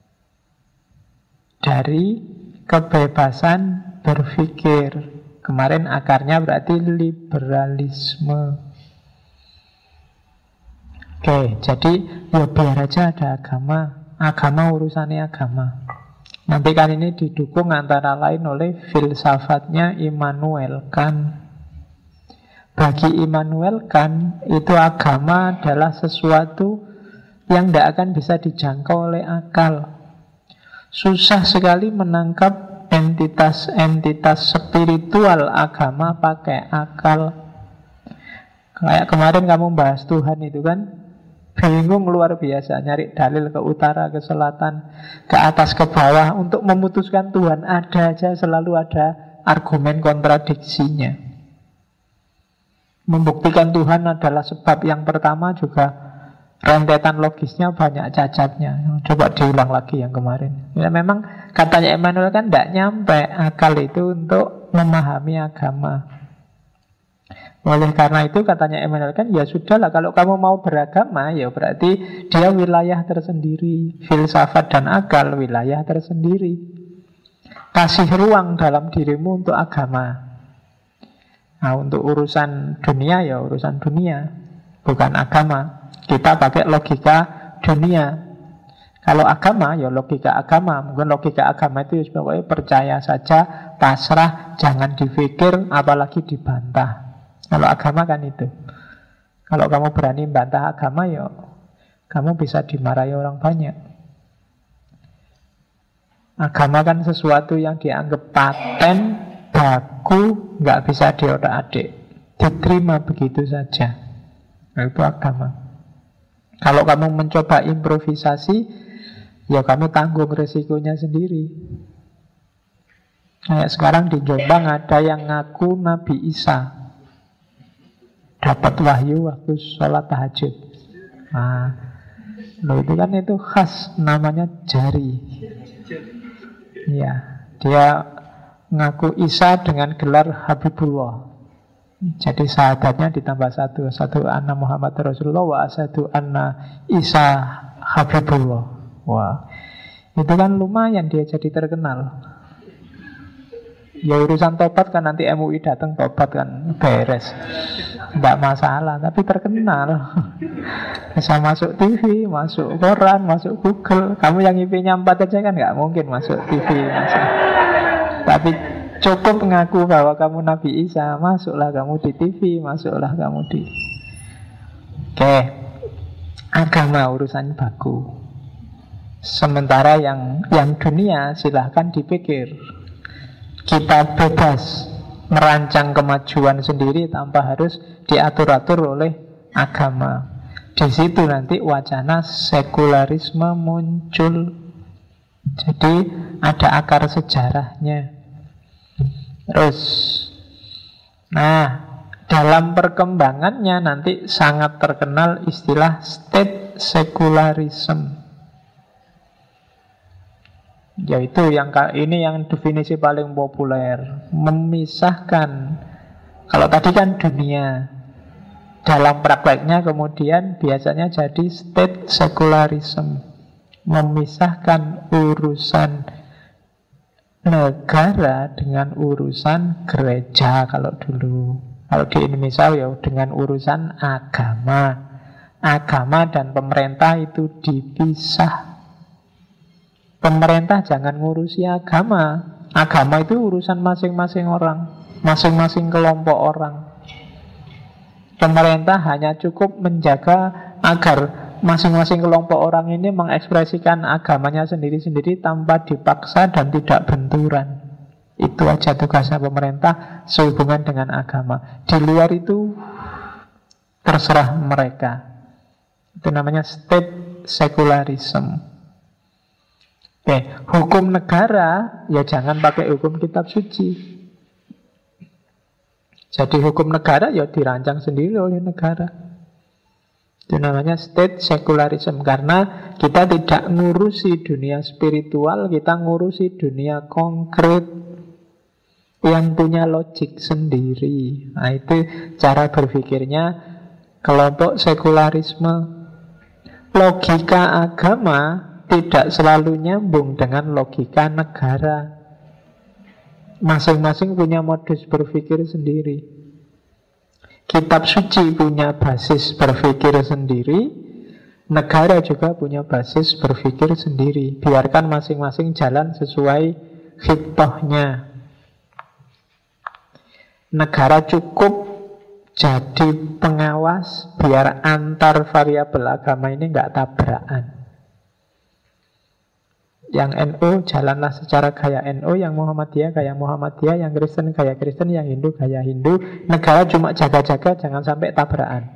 dari kebebasan berpikir. Kemarin akarnya berarti liberalisme. Oke, jadi ya biar aja ada agama. Agama urusannya agama. Nanti kan ini didukung antara lain oleh filsafatnya Immanuel Kant. Bagi Immanuel Kant, itu agama adalah sesuatu yang tidak akan bisa dijangkau oleh akal. Susah sekali menangkap entitas spiritual agama pakai akal. Kayak kemarin kamu bahas Tuhan itu kan, bingung luar biasa, nyari dalil ke utara, ke selatan, ke atas, ke bawah. Untuk memutuskan Tuhan ada aja, selalu ada argumen kontradiksinya. Membuktikan Tuhan adalah sebab yang pertama juga rentetan logisnya banyak cacatnya. Coba diulang lagi yang kemarin. Ya, memang katanya Immanuel kan tidak nyampe akal itu untuk memahami agama. Oleh karena itu katanya Immanuel kan, ya sudahlah, kalau kamu mau beragama ya berarti dia wilayah tersendiri. Filsafat dan akal wilayah tersendiri. Kasih ruang dalam dirimu untuk agama. Nah, untuk urusan dunia ya urusan dunia, bukan agama. Kita pakai logika dunia. Kalau agama ya logika agama. Mungkin logika agama itu pokoknya percaya saja, pasrah, jangan dipikir, apalagi dibantah. Kalau agama kan itu. Kalau kamu berani bantah agama ya kamu bisa dimarahi orang banyak. Agama kan sesuatu yang dianggap paten, baku, nggak bisa diotak-atik, diterima begitu saja. Nah, itu agama. Kalau kamu mencoba improvisasi, ya kamu tanggung resikonya sendiri. Kayak sekarang di Jombang ada yang ngaku Nabi Isa, dapat wahyu waktu sholat tahajud. Nah, loh itu kan itu khas, namanya jari. Ya, dia ngaku Isa dengan gelar Habibullah. Jadi sahadatnya ditambah satu anna Muhammad Rasulullah wa asadu anna Isa Habibullah. Wah, itu kan lumayan dia jadi terkenal. Ya urusan tobat kan nanti MUI datang tobat kan beres, tidak masalah. Tapi terkenal, bisa masuk TV, masuk koran, masuk Google. Kamu yang IP-nya 4 aja kan nggak mungkin masuk TV, masuk. Tapi cukup mengaku bahwa kamu Nabi Isa, masuklah kamu di TV, masuklah kamu di. Oke, agama urusan baku. Sementara yang dunia silahkan dipikir. Kita bebas merancang kemajuan sendiri tanpa harus diatur-atur oleh agama. Di situ nanti wacana sekularisme muncul. Jadi ada akar sejarahnya. Terus, nah, dalam perkembangannya nanti sangat terkenal istilah state secularism. Yaitu yang ini yang definisi paling populer, memisahkan. Kalau tadi kan dunia, dalam prakteknya kemudian biasanya jadi state secularism, memisahkan urusan negara dengan urusan gereja. Kalau dulu, kalau di Indonesia ya dengan urusan agama. Agama dan pemerintah itu dipisah. Pemerintah jangan ngurusi agama. Agama itu urusan masing-masing orang, masing-masing kelompok orang. Pemerintah hanya cukup menjaga agar masing-masing kelompok orang ini mengekspresikan agamanya sendiri-sendiri tanpa dipaksa dan tidak benturan. Itu aja tugasnya pemerintah sehubungan dengan agama. Di luar itu terserah mereka. Itu namanya state secularism. Oke, hukum negara ya jangan pakai hukum kitab suci. Jadi hukum negara ya dirancang sendiri oleh negara. Itu namanya state secularism. Karena kita tidak ngurusi dunia spiritual, kita ngurusi dunia konkret yang punya logik sendiri. Nah, itu cara berpikirnya kelompok sekularisme. Logika agama tidak selalu nyambung dengan logika negara. Masing-masing punya modus berpikir sendiri. Kitab suci punya basis berpikir sendiri, negara juga punya basis berpikir sendiri. Biarkan masing-masing jalan sesuai hikmahnya. Negara cukup jadi pengawas biar antar variabel agama ini nggak tabrakan. Yang NU jalanlah secara gaya NU, yang Muhammadiyah gaya Muhammadiyah, yang Kristen gaya Kristen, yang Hindu gaya Hindu. Negara cuma jaga-jaga jangan sampai tabrakan.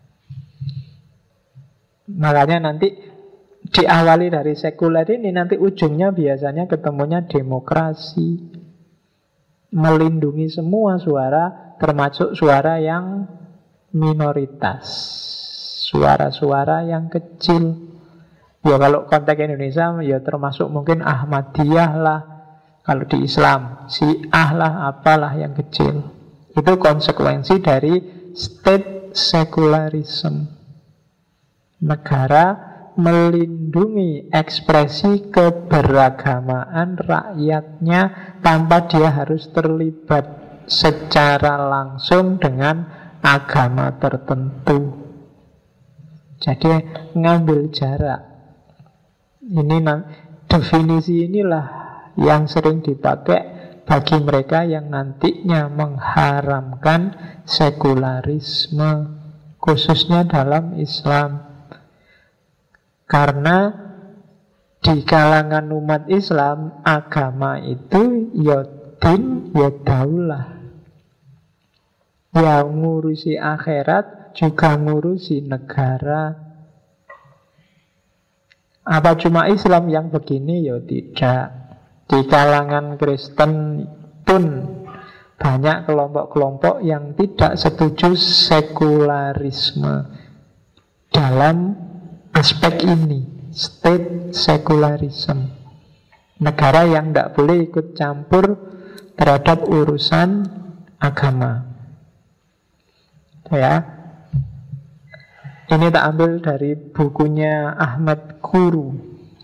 Makanya nanti diawali dari sekuler ini, nanti ujungnya biasanya ketemunya demokrasi, melindungi semua suara, termasuk suara yang minoritas, suara-suara yang kecil. Ya kalau konteks Indonesia ya termasuk mungkin Ahmadiyah lah. Kalau di Islam Syiah lah, apalah yang kecil. Itu konsekuensi dari state secularism. Negara melindungi ekspresi keberagamaan rakyatnya tanpa dia harus terlibat secara langsung dengan agama tertentu. Jadi ngambil jarak. Ini definisi inilah yang sering dipakai bagi mereka yang nantinya mengharamkan sekularisme, khususnya dalam Islam. Karena Di kalangan umat Islam, agama itu ya din, ya daulah. Yang ngurusi akhirat juga ngurusi negara. Apa cuma Islam yang begini? Ya tidak. Di kalangan Kristen pun banyak kelompok-kelompok yang tidak setuju sekularisme dalam aspek ini, state secularism. Negara yang tidak boleh ikut campur terhadap urusan agama. Ya, ini tak ambil dari bukunya Ahmad Guru.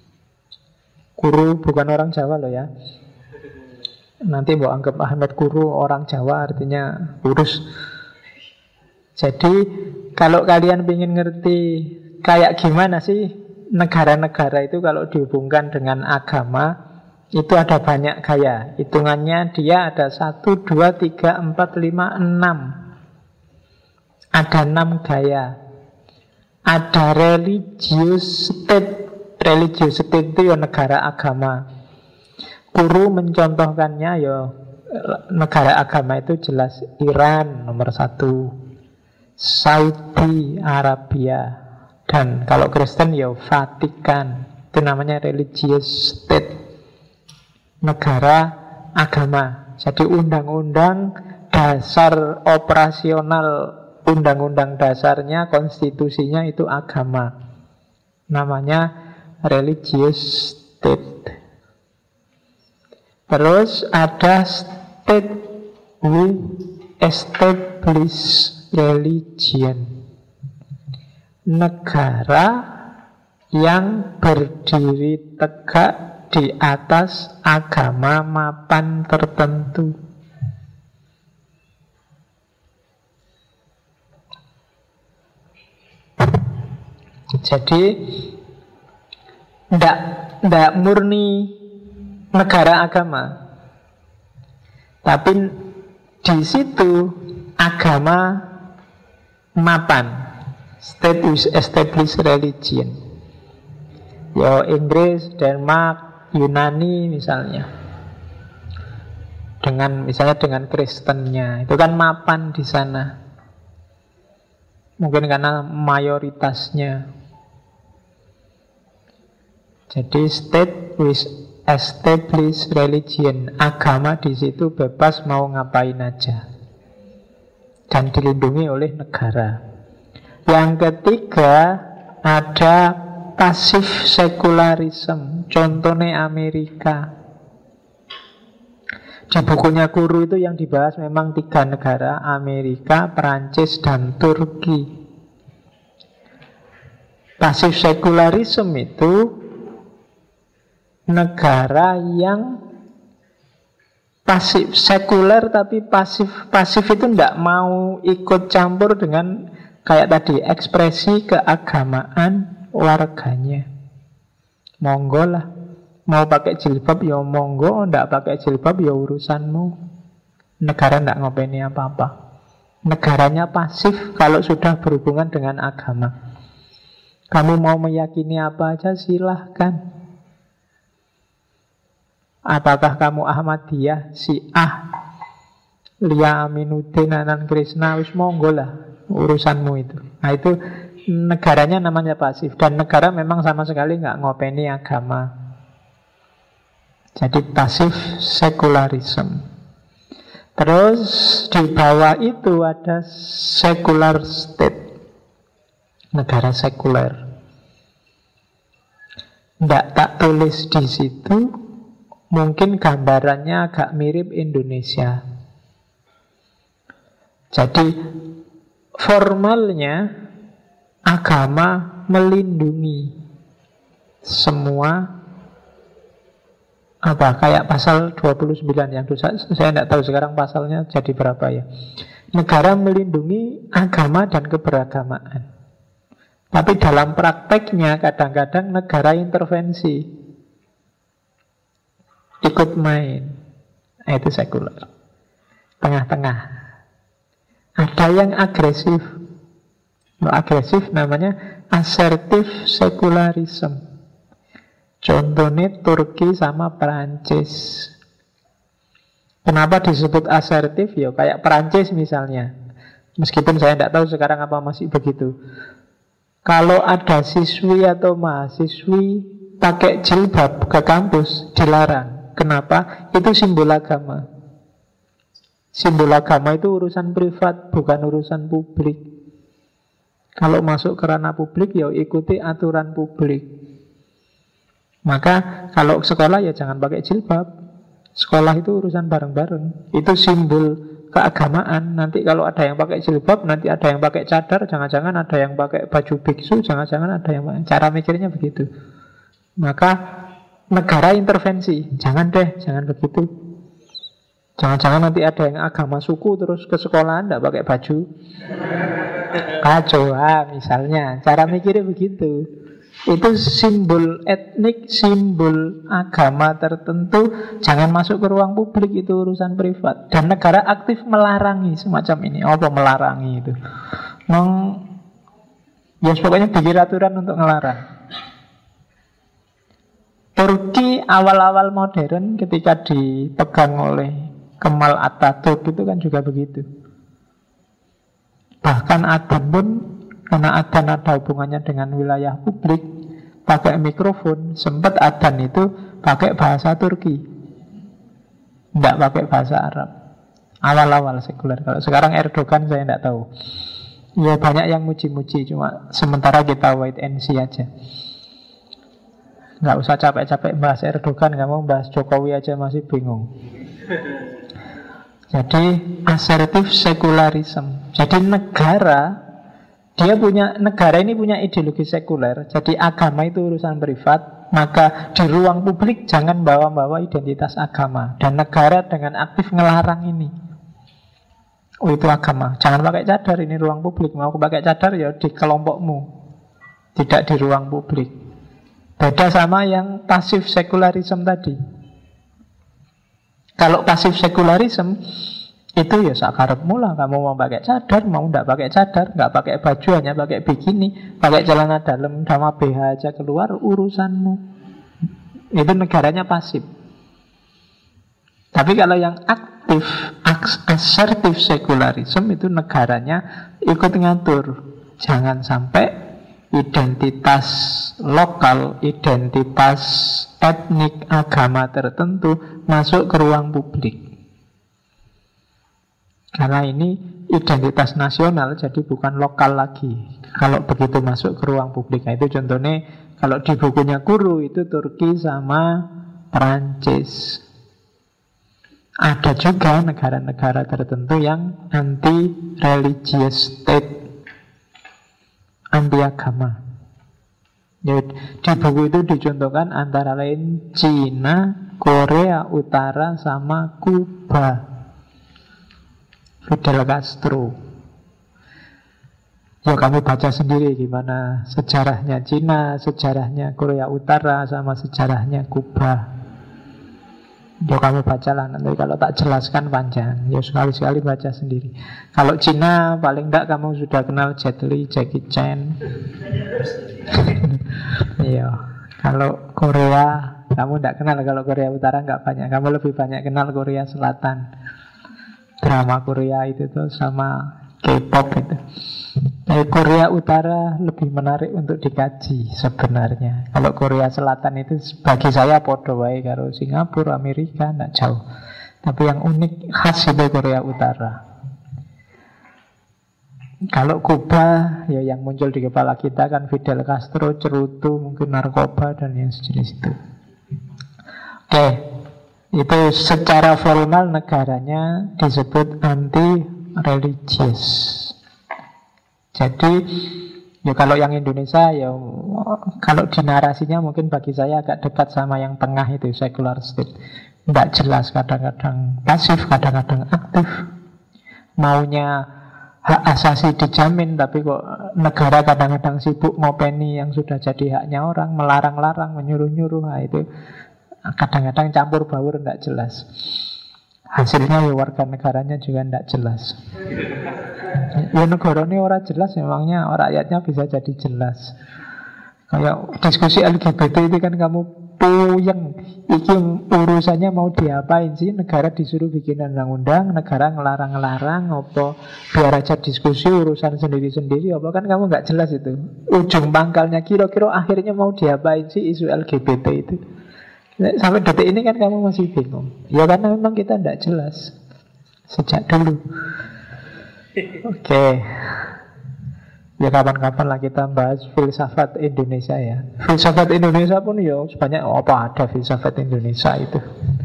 Guru bukan orang Jawa loh ya. Nanti mau anggap Ahmad Guru orang Jawa artinya lurus. Jadi kalau kalian ingin ngerti kayak gimana sih negara-negara itu kalau dihubungkan dengan agama, itu ada banyak gaya. Hitungannya dia ada 1, 2, 3, 4, 5, 6. Ada 6 gaya. Ada religious state. Religious state itu ya negara agama. Guru mencontohkannya ya negara agama itu jelas Iran nomor 1, Saudi Arabia, dan kalau Kristen ya Vatikan. Itu namanya religious state, negara agama. Jadi undang-undang dasar operasional, undang-undang dasarnya, konstitusinya itu agama. Namanya religious state. Terus ada state with established religion, negara yang berdiri tegak di atas agama mapan tertentu. Jadi tidak murni negara agama, tapi di situ agama mapan, state with established religion. Ya Inggris, Denmark, Yunani misalnya, misalnya dengan Kristennya, itu kan mapan di sana. Mungkin karena mayoritasnya. Jadi state with established religion, agama di situ bebas mau ngapain aja dan dilindungi oleh negara. Yang ketiga ada passive secularism, contohnya Amerika. Di bukunya Guru itu yang dibahas memang 3 negara, Amerika, Perancis, dan Turki. Passive secularism itu negara yang pasif, sekuler tapi pasif. Pasif itu tidak mau ikut campur dengan kayak tadi ekspresi keagamaan warganya. Monggo lah, mau pakai jilbab ya monggo, tidak pakai jilbab ya urusanmu. Negara tidak ngopeni apa-apa. Negaranya pasif kalau sudah berhubungan dengan agama. Kamu mau meyakini apa aja silahkan. Apakah kamu Ahmadiyah, Syiah, Lia Aminuddin, Anan Krishna, wis monggo lah, urusanmu itu. Nah itu negaranya namanya pasif. Dan negara memang sama sekali nggak ngopeni agama. Jadi pasif sekularisme. Terus di bawah itu ada secular state, negara sekuler. Nggak tak tulis di situ. Mungkin gambarannya agak mirip Indonesia. Jadi formalnya agama melindungi semua kayak pasal 29 yang saya tidak tahu sekarang pasalnya jadi berapa ya. Negara melindungi agama dan keberagamaan. Tapi dalam prakteknya kadang-kadang negara intervensi, ikut main. Itu sekuler. Tengah-tengah. Ada yang agresif. Agresif namanya assertive secularism. Contohnya Turki sama Perancis. Kenapa disebut asertif? Ya kayak Perancis misalnya. Meskipun saya tidak tahu sekarang apa masih begitu. Kalau ada siswi atau mahasiswi pakai jilbab ke kampus, dilarang. Kenapa? Itu simbol agama. Simbol agama itu urusan privat, bukan urusan publik. Kalau masuk ke ranah publik, ya ikuti aturan publik. Maka kalau sekolah ya jangan pakai jilbab. Sekolah itu urusan bareng-bareng. Itu simbol keagamaan. Nanti kalau ada yang pakai jilbab, nanti ada yang pakai cadar, jangan-jangan ada yang pakai baju biksu, jangan-jangan ada yang... Cara mikirnya begitu. Maka negara intervensi. Jangan deh, jangan begitu. Jangan-jangan nanti ada yang agama suku terus ke sekolahan tidak pakai baju. Kacau, misalnya. Cara mikirnya begitu. Itu simbol etnik, simbol agama tertentu. Jangan masuk ke ruang publik, itu urusan privat. Dan negara aktif melarangi semacam ini. Apa melarangi itu? Ya pokoknya bikin aturan untuk ngelarang. Turki awal-awal modern ketika dipegang oleh Kemal Atatürk itu kan juga begitu. Bahkan adzan pun, karena adzan ada hubungannya dengan wilayah publik, pakai mikrofon. Sempat adzan itu pakai bahasa Turki, tidak pakai bahasa Arab. Awal-awal sekuler. Kalau sekarang Erdogan saya tidak tahu. Ya banyak yang muji-muji, cuma sementara kita wait and see aja. Nggak usah capek-capek bahas Erdogan, nggak mau bahas Jokowi aja masih bingung. Jadi assertive secularism. Jadi negara ini punya ideologi sekuler. Jadi agama itu urusan privat. Maka di ruang publik jangan bawa-bawa identitas agama. Dan negara dengan aktif ngelarang ini. Oh itu agama, jangan pakai cadar, ini ruang publik. Mau aku pakai cadar ya di kelompokmu, tidak di ruang publik. Beda sama yang pasif sekularisme tadi. Kalau pasif sekularisme itu ya sakarepmu lah. Kamu mau pakai cadar, mau tidak pakai cadar, nggak pakai baju, hanya pakai bikini, pakai celana dalam sama BH aja keluar, urusanmu. Itu negaranya pasif. Tapi kalau yang aktif, assertive secularism, itu negaranya ikut ngatur. Jangan sampai identitas lokal, identitas etnik, agama tertentu masuk ke ruang publik. Karena ini identitas nasional, jadi bukan lokal lagi. Kalau begitu masuk ke ruang publik, nah itu contohnya kalau di bukunya Guru itu Turki sama Perancis. Ada juga negara-negara tertentu yang anti-religious state, anti agama. Ya, di buku itu dicontohkan antara lain Cina, Korea Utara sama Kuba, Fidel Castro. Ya kamu baca sendiri gimana sejarahnya Cina, sejarahnya Korea Utara sama sejarahnya Kuba. Ya kamu bacalah, nanti kalau tak jelaskan panjang. Ya sekali-sekali baca sendiri. Kalau Cina paling enggak kamu sudah kenal Jet Li, Jackie Chan. Iya. Kalau Korea kamu enggak kenal. Kalau Korea Utara enggak banyak. Kamu lebih banyak kenal Korea Selatan. Drama Korea itu tuh sama K-pop itu. Tapi Korea Utara lebih menarik untuk dikaji sebenarnya. Kalau Korea Selatan itu bagi saya podo wae karo Singapura, Amerika, tidak jauh. Tapi yang unik khas itu Korea Utara. Kalau Kuba, ya yang muncul di kepala kita kan Fidel Castro, cerutu, mungkin narkoba dan yang sejenis itu. Oke, itu secara formal negaranya disebut anti-religious. Jadi ya kalau yang Indonesia ya kalau di narasinya mungkin bagi saya agak dekat sama yang tengah itu, secular state. Tidak jelas, kadang-kadang pasif, kadang-kadang aktif. Maunya hak asasi dijamin, tapi kok negara kadang-kadang sibuk ngopeni yang sudah jadi haknya orang, melarang-larang, menyuruh-nyuruh. Nah, itu kadang-kadang campur baur, tidak jelas. Hasilnya ya warga negaranya juga tidak jelas. Ya negara ini orang jelas, memangnya rakyatnya bisa jadi jelas. Kayak diskusi LGBT itu kan kamu puyeng. Iki urusannya mau diapain sih? Negara disuruh bikin undang-undang, negara ngelarang-ngelarang, apa biar aja diskusi urusan sendiri-sendiri, apa kan kamu nggak jelas itu. Ujung pangkalnya kira-kira akhirnya mau diapain sih isu LGBT itu? Sampai detik ini kan kamu masih bingung. Ya karena memang kita nggak jelas sejak dulu. Oke. Ya kapan-kapan lah kita bahas filsafat Indonesia ya. Filsafat Indonesia pun ya sebanyak apa ada filsafat Indonesia itu.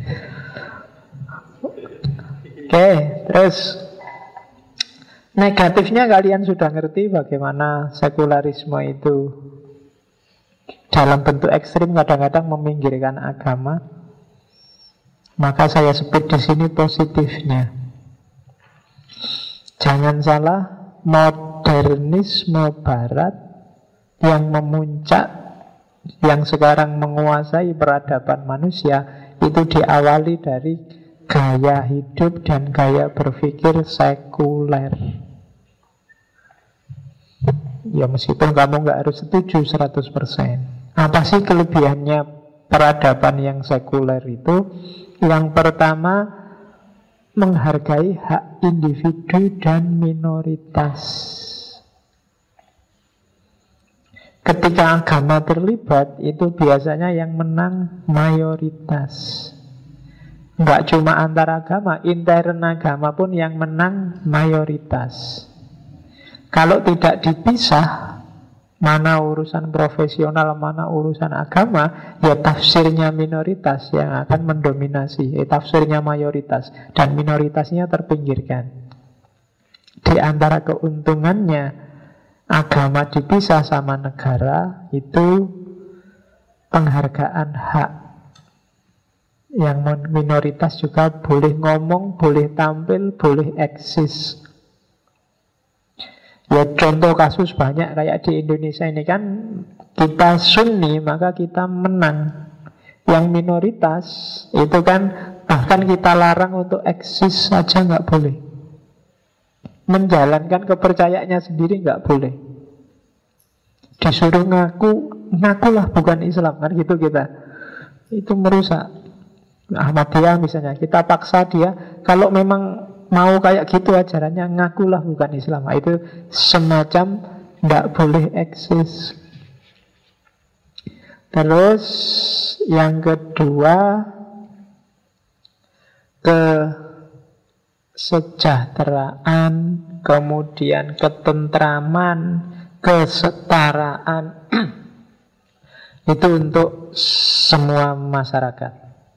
Oke, terus negatifnya kalian sudah ngerti bagaimana sekularisme itu dalam bentuk ekstrim kadang-kadang meminggirkan agama. Maka saya sebut di sini positifnya. Jangan salah, modernisme barat yang memuncak, yang sekarang menguasai peradaban manusia, itu diawali dari gaya hidup dan gaya berpikir sekuler. Ya meskipun kamu nggak harus setuju 100%. Apa sih kelebihannya peradaban yang sekuler itu? Yang pertama, menghargai hak individu dan minoritas. Ketika agama terlibat, itu biasanya yang menang mayoritas. Enggak cuma antar agama, intern agama pun yang menang mayoritas. Kalau tidak dipisah, mana urusan profesional, mana urusan agama, ya tafsirnya minoritas yang akan mendominasi, tafsirnya mayoritas, dan minoritasnya terpinggirkan. Di antara keuntungannya agama dipisah sama negara, itu penghargaan hak. Yang minoritas juga boleh ngomong, boleh tampil, boleh eksis. Ya contoh kasus banyak kayak di Indonesia ini kan, kita Sunni maka kita menang. Yang minoritas itu kan bahkan kita larang untuk eksis saja nggak boleh. Menjalankan kepercayaannya sendiri nggak boleh. Disuruh ngakulah bukan Islam kan gitu kita. Itu merusak. Ahmadiyah misalnya, kita paksa dia kalau memang mau kayak gitu ajarannya, ngakulah bukan Islam. Itu semacam tidak boleh eksis. Terus yang kedua, kesejahteraan, kemudian ketentraman, kesetaraan. Itu untuk semua masyarakat.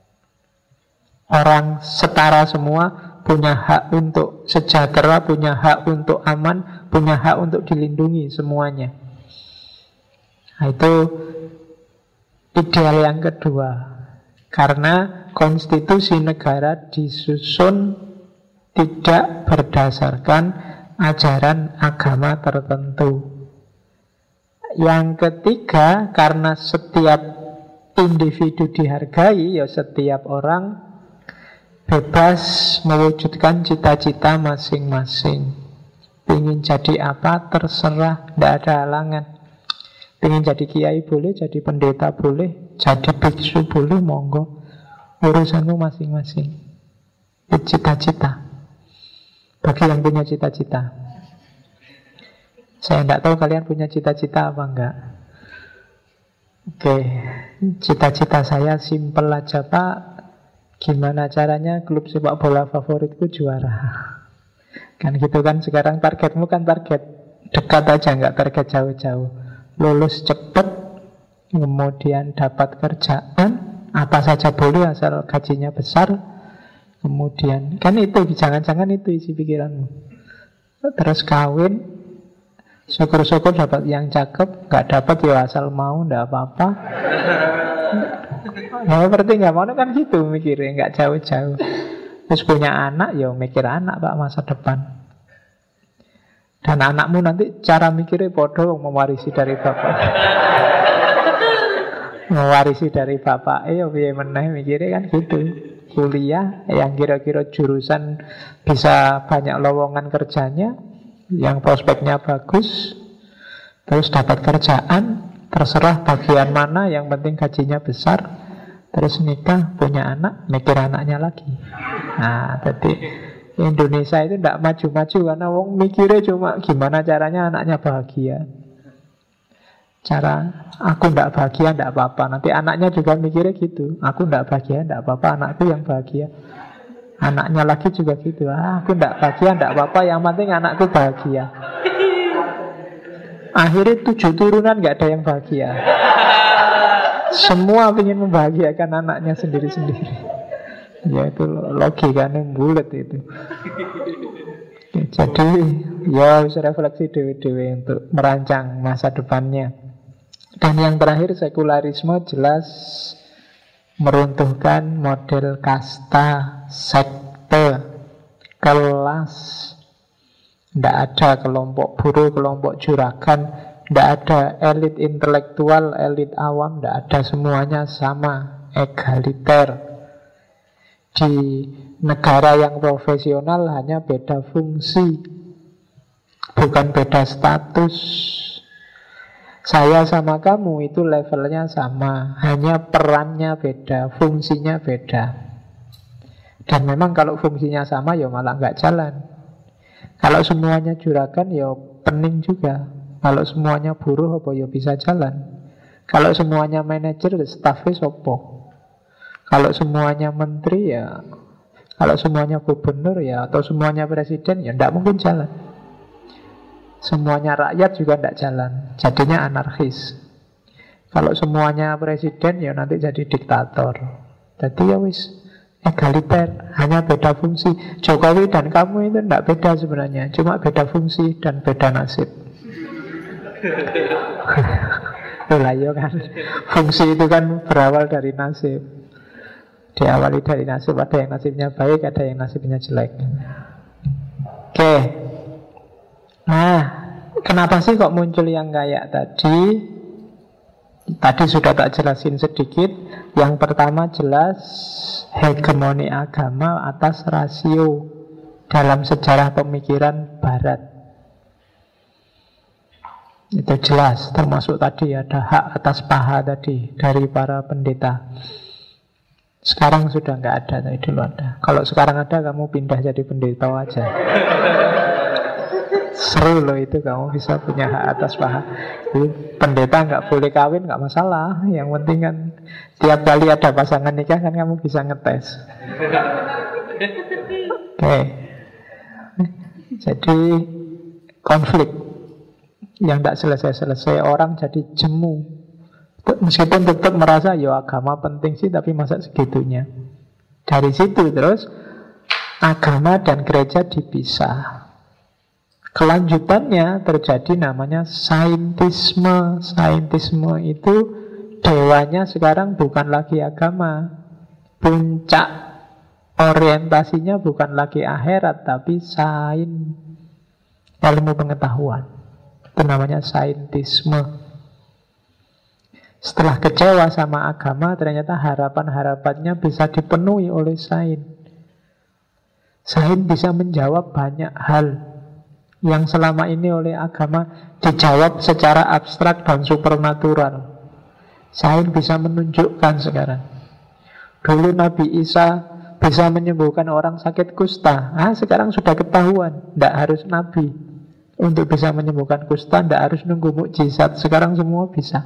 Orang setara semua, punya hak untuk sejahtera, punya hak untuk aman, punya hak untuk dilindungi semuanya. Nah, itu ideal yang kedua. Karena konstitusi negara disusun tidak berdasarkan ajaran agama tertentu. Yang ketiga, karena setiap individu dihargai, ya setiap orang bebas mewujudkan cita-cita masing-masing. Ingin jadi apa terserah, tidak ada halangan. Ingin jadi kiai boleh, jadi pendeta boleh, jadi biksu boleh, monggo. Urusanmu masing-masing. Itu cita-cita. Bagi yang punya cita-cita. Saya tidak tahu kalian punya cita-cita apa enggak. Oke, cita-cita saya simpel aja Pak. Gimana caranya klub sepak bola favoritku juara? Kan gitu kan, sekarang targetmu kan target dekat aja, nggak target jauh-jauh. Lulus cepet, kemudian dapat kerjaan, apa saja boleh asal gajinya besar. Kemudian, kan itu, jangan-jangan itu isi pikiranmu. Terus kawin, syukur-syukur dapat yang cakep, nggak dapat ya asal mau, nggak apa-apa. Ya berarti nggak mau kan gitu mikirnya, nggak jauh-jauh. Terus punya anak, ya mikir anak Pak masa depan. Dan anakmu nanti cara mikirnya bodoh, mewarisi dari bapak. Mewarisi dari bapak, ya biar meneh mikirnya kan gitu. Kuliah yang kira-kira jurusan bisa banyak lowongan kerjanya, yang prospeknya bagus, terus dapat kerjaan, terserah bagian mana, yang penting gajinya besar. terus nikah, punya anak, mikir anaknya lagi. Nah, jadi Indonesia itu tidak maju-maju karena wong mikirnya cuma gimana caranya anaknya bahagia. Cara aku tidak bahagia tidak apa-apa. Nanti anaknya juga mikirnya gitu. Aku tidak bahagia tidak apa-apa, anakku yang bahagia. Anaknya lagi juga gitu. Aku tidak bahagia tidak apa-apa, yang penting anakku bahagia. Akhirnya 7 turunan nggak ada yang bahagia. Semua ingin membahagiakan anaknya sendiri-sendiri. Ya itu logikanya bulat itu. Jadi ya harus refleksi dewe-dewe untuk merancang masa depannya. Dan yang terakhir, sekularisme jelas meruntuhkan model kasta, sekte, kelas. Tidak ada kelompok buruh, kelompok juragan. Tidak ada elit intelektual, elit awam. Tidak ada, semuanya sama, egaliter. Di negara yang profesional hanya beda fungsi, bukan beda status. Saya sama kamu itu levelnya sama, hanya perannya beda, fungsinya beda. Dan memang kalau fungsinya sama ya malah nggak jalan. Kalau semuanya juragan ya pening juga. Kalau semuanya buruh apa ya bisa jalan. Kalau semuanya manajer, stafnya sopo. Kalau semuanya menteri ya, kalau semuanya gubernur ya, atau semuanya presiden ya tidak mungkin jalan. Semuanya rakyat juga tidak jalan, jadinya anarkis. Kalau semuanya presiden ya nanti jadi diktator. Jadi ya wis egaliter, hanya beda fungsi. Jokowi dan kamu itu tidak beda sebenarnya, cuma beda fungsi dan beda nasib. Itulah ya kan, fungsi itu kan berawal dari nasib. Diawali dari nasib, ada yang nasibnya baik, ada yang nasibnya jelek. Oke. Nah, kenapa sih kok muncul yang kayak tadi? Tadi sudah tak jelasin sedikit. Yang pertama jelas hegemoni agama atas rasio dalam sejarah pemikiran Barat. Itu jelas, termasuk tadi ada hak atas paha tadi dari para pendeta. Sekarang sudah nggak ada, tapi dulu ada. Kalau sekarang ada, kamu pindah jadi pendeta aja. Seru loh itu, kamu bisa punya hak atas paha. Jadi, pendeta nggak boleh kawin, nggak masalah. Yang penting kan tiap kali ada pasangan nikah kan kamu bisa ngetes. Oke. Jadi konflik yang tidak selesai-selesai, orang jadi jemu. Meskipun tetap merasa ya agama penting sih, tapi masa segitunya. Dari situ terus agama dan gereja dipisah. Kelanjutannya terjadi namanya saintisme. Saintisme itu dewanya sekarang bukan lagi agama. Puncak orientasinya bukan lagi akhirat, tapi sains, ilmu pengetahuan. Itu namanya saintisme. Setelah kecewa sama agama, ternyata harapan-harapannya bisa dipenuhi oleh sains. Sains bisa menjawab banyak hal yang selama ini oleh agama dijawab secara abstrak dan supernatural. Sains bisa menunjukkan sekarang. Dulu Nabi Isa bisa menyembuhkan orang sakit kusta. Sekarang sudah ketahuan, tidak harus Nabi untuk bisa menyembuhkan kusta, tidak harus nunggu mukjizat. Sekarang semua bisa.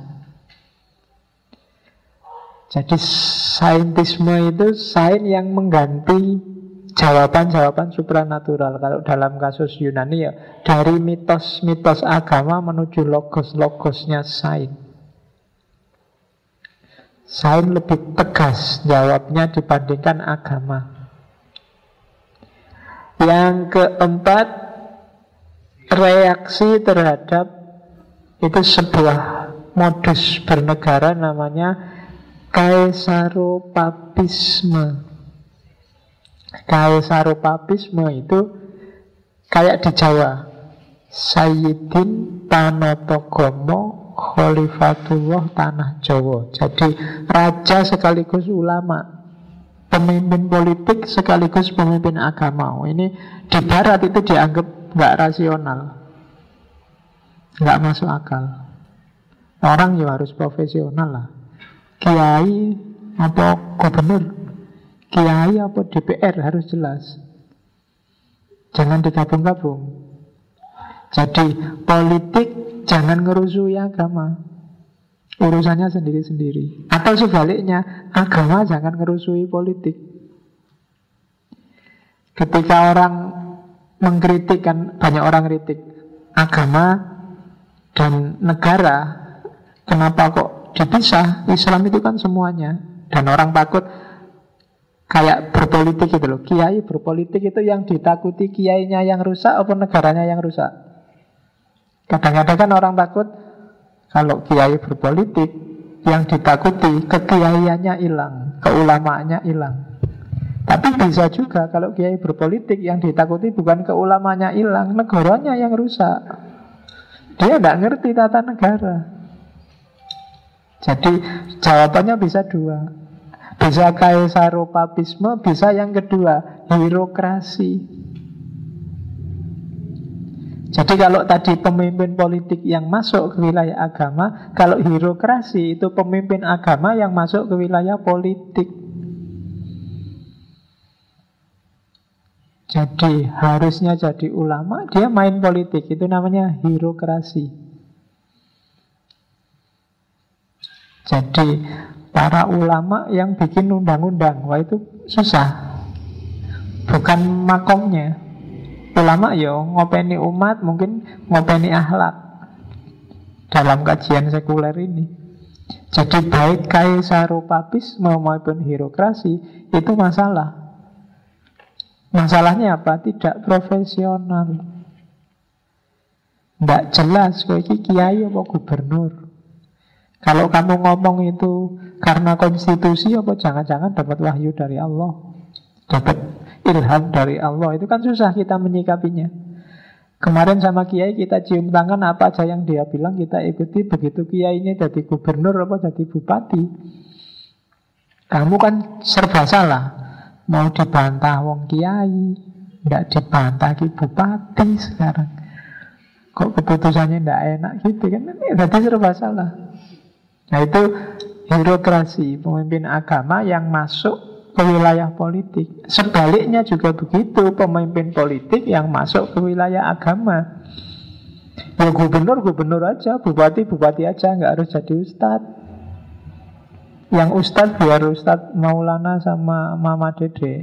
Jadi saintisme itu sains yang mengganti jawaban-jawaban supranatural. Kalau dalam kasus Yunani ya dari mitos-mitos agama menuju logos-logosnya sains. Sains lebih tegas jawabnya dibandingkan agama. Yang keempat, reaksi terhadap itu sebuah modus bernegara namanya Kaesaropapisme. Kaesaropapisme itu kayak di Jawa, Sayyidin Panotogomo Khalifatullah Tanah Jawa. Jadi raja sekaligus ulama, pemimpin politik sekaligus pemimpin agama. Ini di Barat itu dianggap nggak rasional, nggak masuk akal. Orang ya harus profesional lah. Kiai apa gubernur, kiai apa DPR, harus jelas. Jangan digabung-gabung. Jadi politik jangan ngerusui agama, urusannya sendiri-sendiri. Atau sebaliknya, agama jangan ngerusui politik. Ketika orang mengkritik, kan banyak orang kritik agama dan negara, kenapa kok dipisah? Islam itu kan semuanya. Dan orang takut kayak berpolitik gitu loh. Kiai berpolitik itu yang ditakuti kiainya yang rusak apa negaranya yang rusak? Kadang-kadang kan orang takut kalau kiai berpolitik, yang ditakuti kekiaiannya hilang, keulamaannya hilang. Tapi bisa juga kalau kiai berpolitik, yang ditakuti bukan keulamanya hilang, negaranya yang rusak. Dia tidak ngerti tata negara. Jadi jawabannya bisa dua. Bisa kaisaropapisme, bisa yang kedua, hirokrasi. Jadi kalau tadi pemimpin politik yang masuk ke wilayah agama, kalau hirokrasi itu pemimpin agama yang masuk ke wilayah politik. Jadi harusnya jadi ulama, dia main politik, itu namanya hirokrasi. Jadi para ulama yang bikin undang-undang, wah itu susah. Bukan makomnya. Ulama ya ngopeni umat, mungkin ngopeni akhlak dalam kajian sekuler ini. Jadi baik kaisaropapisme maupun hirokrasi itu masalah. Masalahnya apa? Tidak profesional. Tidak jelas kok iki kiai apa gubernur. Kalau kamu ngomong itu karena konstitusi, apa jangan-jangan dapat wahyu dari Allah, dapat ilham dari Allah, itu kan susah kita menyikapinya. Kemarin sama kiai kita cium tangan, apa aja yang dia bilang kita ikuti. Begitu kiainya jadi gubernur apa jadi bupati, kamu kan serba salah. Mau dibantah wong kiai, tidak dibantah ki bupati sekarang. Kok keputusannya tidak enak gitu kan? Jadi serba salah. Nah itu hirokrasi, pemimpin agama yang masuk ke wilayah politik. Sebaliknya juga begitu, pemimpin politik yang masuk ke wilayah agama. Ya gubernur aja, bupati aja, nggak harus jadi ustadz. Yang ustadz biar Ustadz Maulana sama Mama Dede.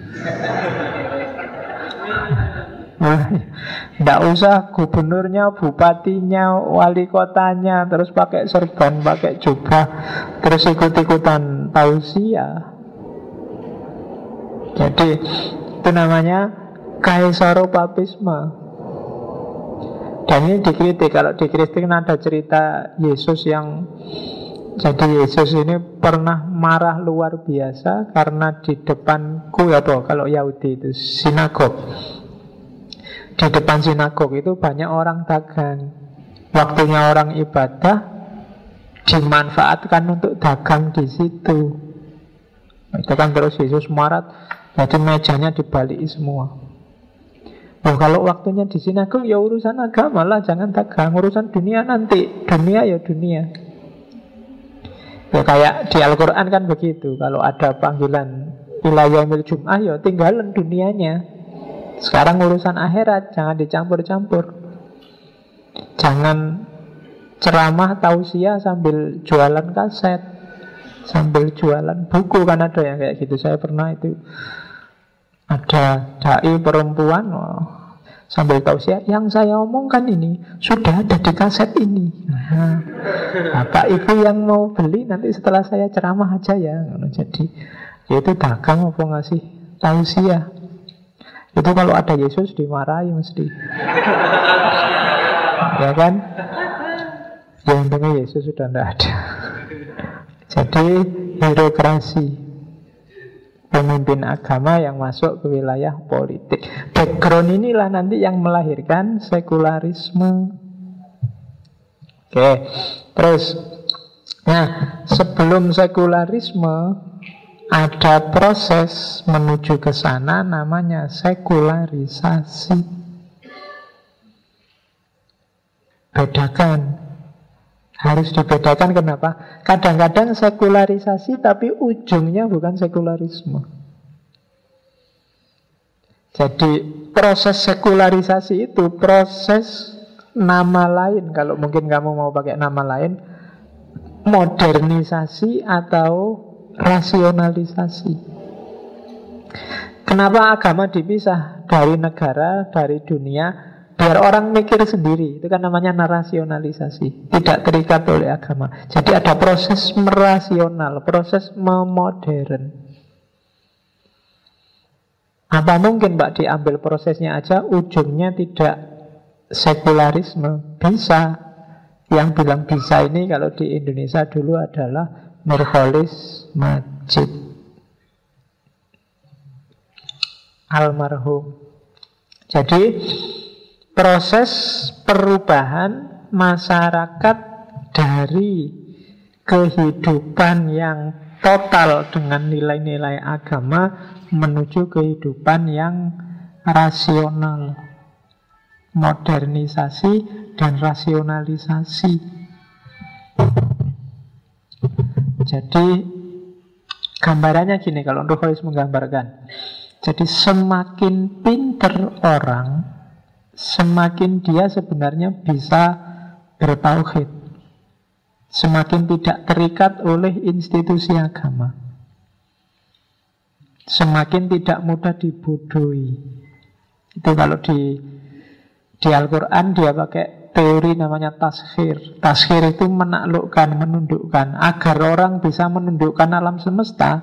Tidak usah gubernurnya, bupatinya, wali kotanya, terus pakai serban, pakai jubah, terus ikut-ikutan tausiah. Jadi itu namanya kaisaropapisme. Dan ini dikritik. Kalau dikritik ada cerita Yesus yang, jadi Yesus ini pernah marah luar biasa karena di depanku ya toh, kalau Yahudi itu sinagog. Di depan sinagog itu banyak orang dagang. Waktunya orang ibadah dimanfaatkan untuk dagang di situ. Itu kan terus Yesus marah, jadi mejanya dibalik semua. Oh, kalau waktunya di sinagog ya urusan agama lah, jangan dagang. Urusan dunia nanti, dunia ya dunia. Ya kayak di Al-Quran kan begitu. Kalau ada panggilan ila yaumil jum'ah, ya tinggalan dunianya. Sekarang urusan akhirat, jangan dicampur-campur. Jangan ceramah tausiah sambil jualan kaset, sambil jualan buku, kan ada yang kayak gitu. Saya pernah itu, ada dai perempuan sambil tausiah, yang saya omongkan ini sudah ada di kaset ini. Nah, Bapak Ibu yang mau beli nanti setelah saya ceramah aja ya. Jadi yaitu dagang apa ngasih tausiah. Itu kalau ada Yesus dimarahi mesti. Ya kan? Yang untungnya Yesus sudah tidak ada. Jadi hirokrasi, pemimpin agama yang masuk ke wilayah politik. Background inilah nanti yang melahirkan sekularisme. Oke, terus, nah sebelum sekularisme ada proses menuju ke sana namanya sekularisasi. Bedakan Harus dibedakan, kenapa? Kadang-kadang sekularisasi tapi ujungnya bukan sekularisme. Jadi proses sekularisasi itu proses nama lain. Kalau mungkin kamu mau pakai nama lain, modernisasi atau rasionalisasi. Kenapa agama dipisah dari negara, dari dunia? Biar orang mikir sendiri. Itu kan namanya narasionalisasi. Tidak terikat oleh agama. Jadi ada proses merasional, proses memodern. Apa mungkin Pak diambil prosesnya aja, ujungnya tidak sekularisme? Bisa. Yang bilang bisa ini kalau di Indonesia dulu adalah Nurholis Majid, almarhum. Jadi proses perubahan masyarakat dari kehidupan yang total dengan nilai-nilai agama menuju kehidupan yang rasional, modernisasi dan rasionalisasi. Jadi gambarannya gini, kalau Nurholis menggambarkan, jadi semakin pinter orang, semakin dia sebenarnya bisa bertauhid, semakin tidak terikat oleh institusi agama, semakin tidak mudah dibodohi. Itu kalau di Al-Quran dia pakai teori namanya taskhir. Taskhir itu menaklukkan, menundukkan. Agar orang bisa menundukkan alam semesta,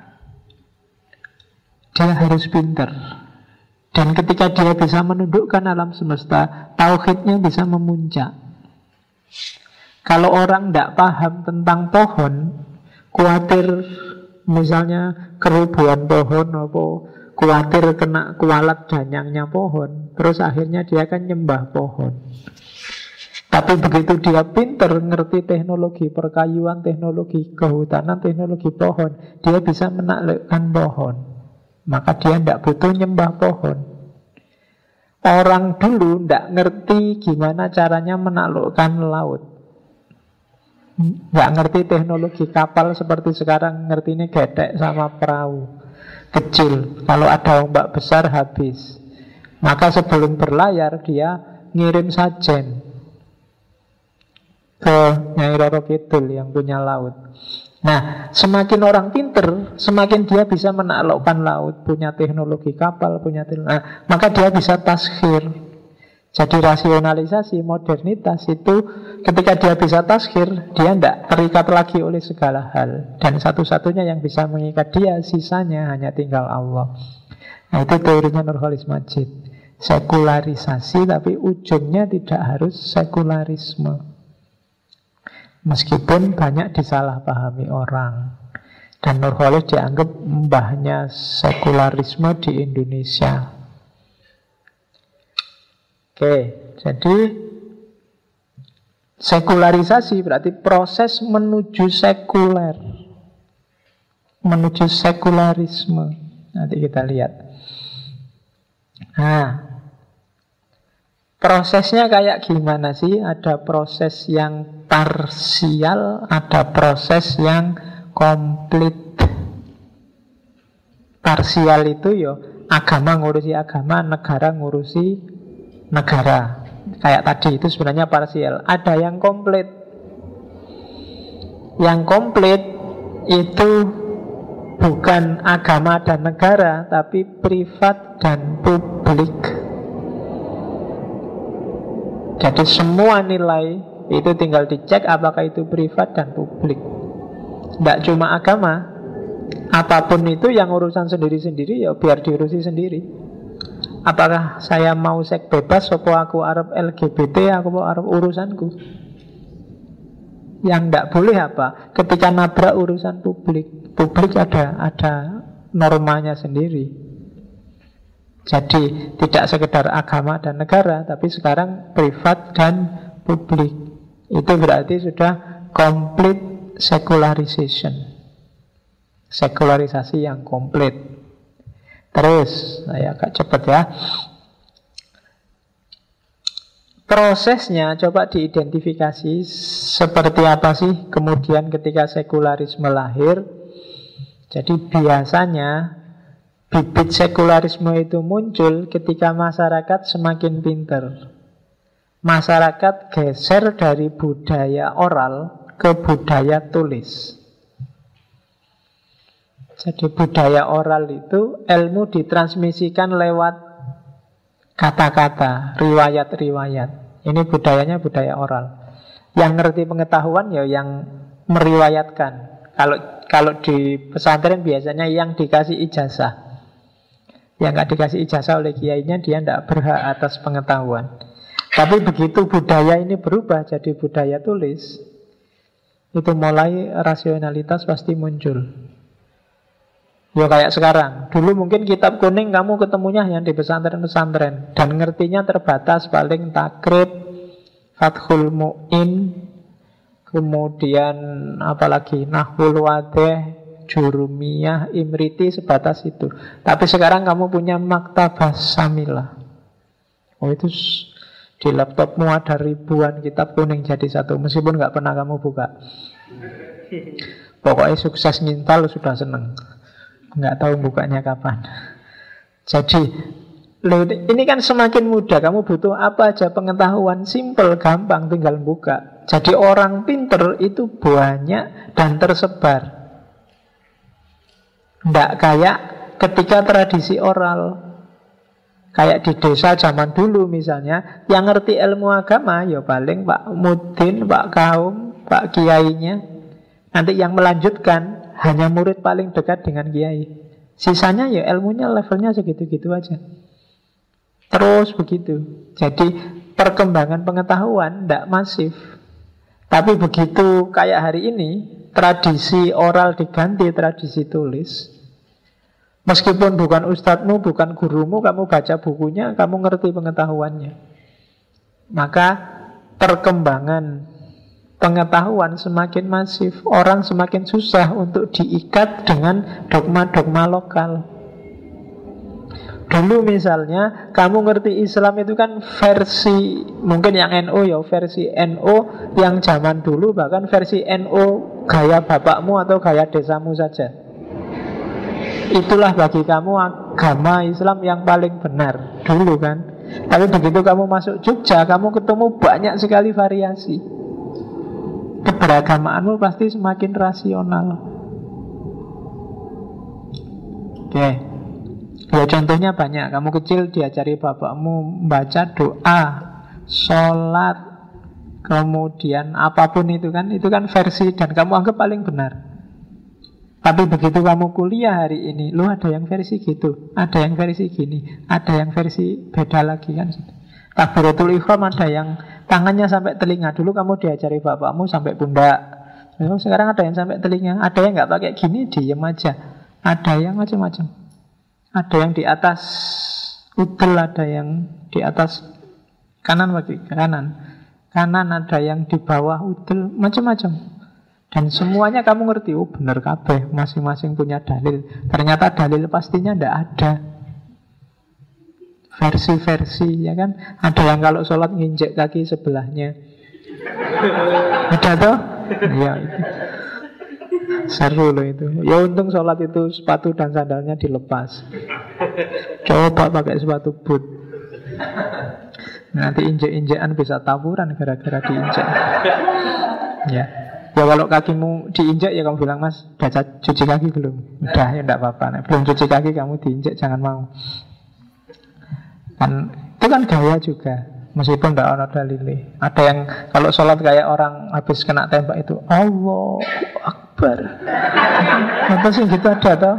dia harus pinter. Dan ketika dia bisa menundukkan alam semesta, tauhidnya bisa memuncak. Kalau orang tidak paham tentang pohon, khawatir misalnya kerubuhan pohon, apa khawatir kena kualat danyangnya pohon, terus akhirnya dia akan nyembah pohon. Tapi begitu dia pinter, ngerti teknologi perkayuan, teknologi kehutanan, teknologi pohon, dia bisa menaklukkan pohon. Maka dia tidak butuh nyembah pohon. Orang dulu tidak ngerti gimana caranya menaklukkan laut, nggak ngerti teknologi kapal seperti sekarang. Ngerti ini gedek sama perahu kecil. Kalau ada ombak besar habis. Maka sebelum berlayar dia ngirim sajen ke Nyai Roro Kidul yang punya laut. Nah, semakin orang pinter, semakin dia bisa menaklukkan laut, punya teknologi kapal, maka dia bisa taskhir. Jadi rasionalisasi, modernitas itu ketika dia bisa taskhir, dia tidak terikat lagi oleh segala hal. Dan satu-satunya yang bisa mengikat dia, sisanya hanya tinggal Allah. Nah, itu teorinya Nurholis Majid. Sekularisasi, tapi ujungnya tidak harus sekularisme. Meskipun banyak disalahpahami orang. Dan Nurholis dianggap mbahnya sekularisme di Indonesia. Oke, jadi sekularisasi berarti proses menuju sekuler, menuju sekularisme. Nanti kita lihat. Nah, prosesnya kayak gimana sih? Ada proses yang parsial, ada proses yang komplit. Parsial itu ya agama ngurusi agama, negara ngurusi negara. Kayak tadi itu sebenarnya parsial. Ada yang komplit. Yang komplit itu bukan agama dan negara, tapi privat dan publik. Jadi semua nilai itu tinggal dicek apakah itu privat dan publik. Tidak cuma agama. Apapun itu yang urusan sendiri-sendiri, ya biar diurusi sendiri. Apakah saya mau seks bebas, atau aku arep LGBT, aku arep urusanku. Yang tidak boleh apa? Ketika nabrak urusan publik, publik ada normanya sendiri. Jadi tidak sekedar agama dan negara, tapi sekarang privat dan publik. Itu berarti sudah complete secularization. Sekularisasi yang komplit. Terus, saya agak cepat ya. Prosesnya coba diidentifikasi seperti apa sih kemudian ketika sekularisme lahir. Jadi biasanya bibit sekularisme itu muncul ketika masyarakat semakin pinter. Masyarakat geser dari budaya oral ke budaya tulis. Jadi budaya oral itu ilmu ditransmisikan lewat kata-kata, riwayat-riwayat. Ini budayanya budaya oral. Yang ngerti pengetahuan ya yang meriwayatkan. Kalau di pesantren biasanya yang dikasih ijazah. Yang nggak dikasih ijazah oleh kiainya, dia tidak berhak atas pengetahuan. Tapi begitu budaya ini berubah jadi budaya tulis, itu mulai rasionalitas pasti muncul. Ya kayak sekarang. Dulu mungkin kitab kuning kamu ketemunya yang di pesantren-pesantren, dan ngertinya terbatas, paling takrib, Fathul Mu'in, kemudian apalagi Nahwul Wadih, Jurumiyah, Imriti, sebatas itu. Tapi sekarang kamu punya Maktabah Samilah. Oh itu di laptopmu ada ribuan kitab kuning jadi satu, meskipun nggak pernah kamu buka. Pokoknya sukses ngintal sudah seneng, nggak tahu bukanya kapan. Jadi ini kan semakin mudah. Kamu butuh apa aja pengetahuan, simple, gampang, tinggal buka. Jadi orang pinter itu banyak dan tersebar. Tidak kayak ketika tradisi oral. Kayak di desa zaman dulu misalnya, yang ngerti ilmu agama ya paling Pak Mudin, Pak Kaum, Pak Kiainya. Nanti yang melanjutkan hanya murid paling dekat dengan kiai. Sisanya ya ilmunya levelnya segitu-gitu aja. Terus begitu. Jadi perkembangan pengetahuan tidak masif. Tapi begitu kayak hari ini, tradisi oral diganti tradisi tulis. Meskipun bukan ustadzmu, bukan gurumu, kamu baca bukunya, kamu ngerti pengetahuannya. Maka perkembangan pengetahuan semakin masif. Orang semakin susah untuk diikat dengan dogma-dogma lokal. Dulu misalnya kamu ngerti Islam itu kan versi, mungkin yang NO ya, versi NO yang zaman dulu, bahkan versi NO gaya bapakmu atau gaya desamu saja. Itulah bagi kamu agama Islam yang paling benar dulu kan. Tapi begitu kamu masuk Jogja, kamu ketemu banyak sekali variasi. Keberagamaanmu pasti semakin rasional. Oke. Ya contohnya banyak. Kamu kecil diajari bapakmu membaca doa, sholat, kemudian apapun itu kan versi dan kamu anggap paling benar. Tapi begitu kamu kuliah hari ini, lu ada yang versi gitu, ada yang versi gini, ada yang versi beda lagi kan. Takbiratul ihram ada yang tangannya sampai telinga. Dulu kamu diajari bapakmu sampai pundak. Sekarang ada yang sampai telinga. Ada yang nggak pakai gini, diem aja. Ada yang macam-macam. Ada yang di atas udel, ada yang di atas kanan bagi kanan. Kanan ada yang di bawah udel, macam-macam. Dan semuanya kamu ngerti, oh benar kabeh, masing-masing punya dalil. Ternyata dalil pastinya ndak ada. Versi-versi, ya kan? Ada yang kalau sholat nginjek kaki sebelahnya. Ada toh? Iya itu. Seru loh itu. Ya untung sholat itu sepatu dan sandalnya dilepas. Coba pakai sepatu boot. Nanti injek-injekan bisa taburan gara-gara diinjek. Ya. Ya kalau kakimu diinjak ya kamu bilang, Mas, udah cuci kaki belum? Udah, ya enggak apa-apa. Nah, belum cuci kaki kamu diinjak, jangan mau. Kan itu kan gaya juga, meskipun enggak ada dalil. Ada yang kalau sholat kayak orang habis kena tembak itu, Allahu Akbar. Apa sih gitu ada toh?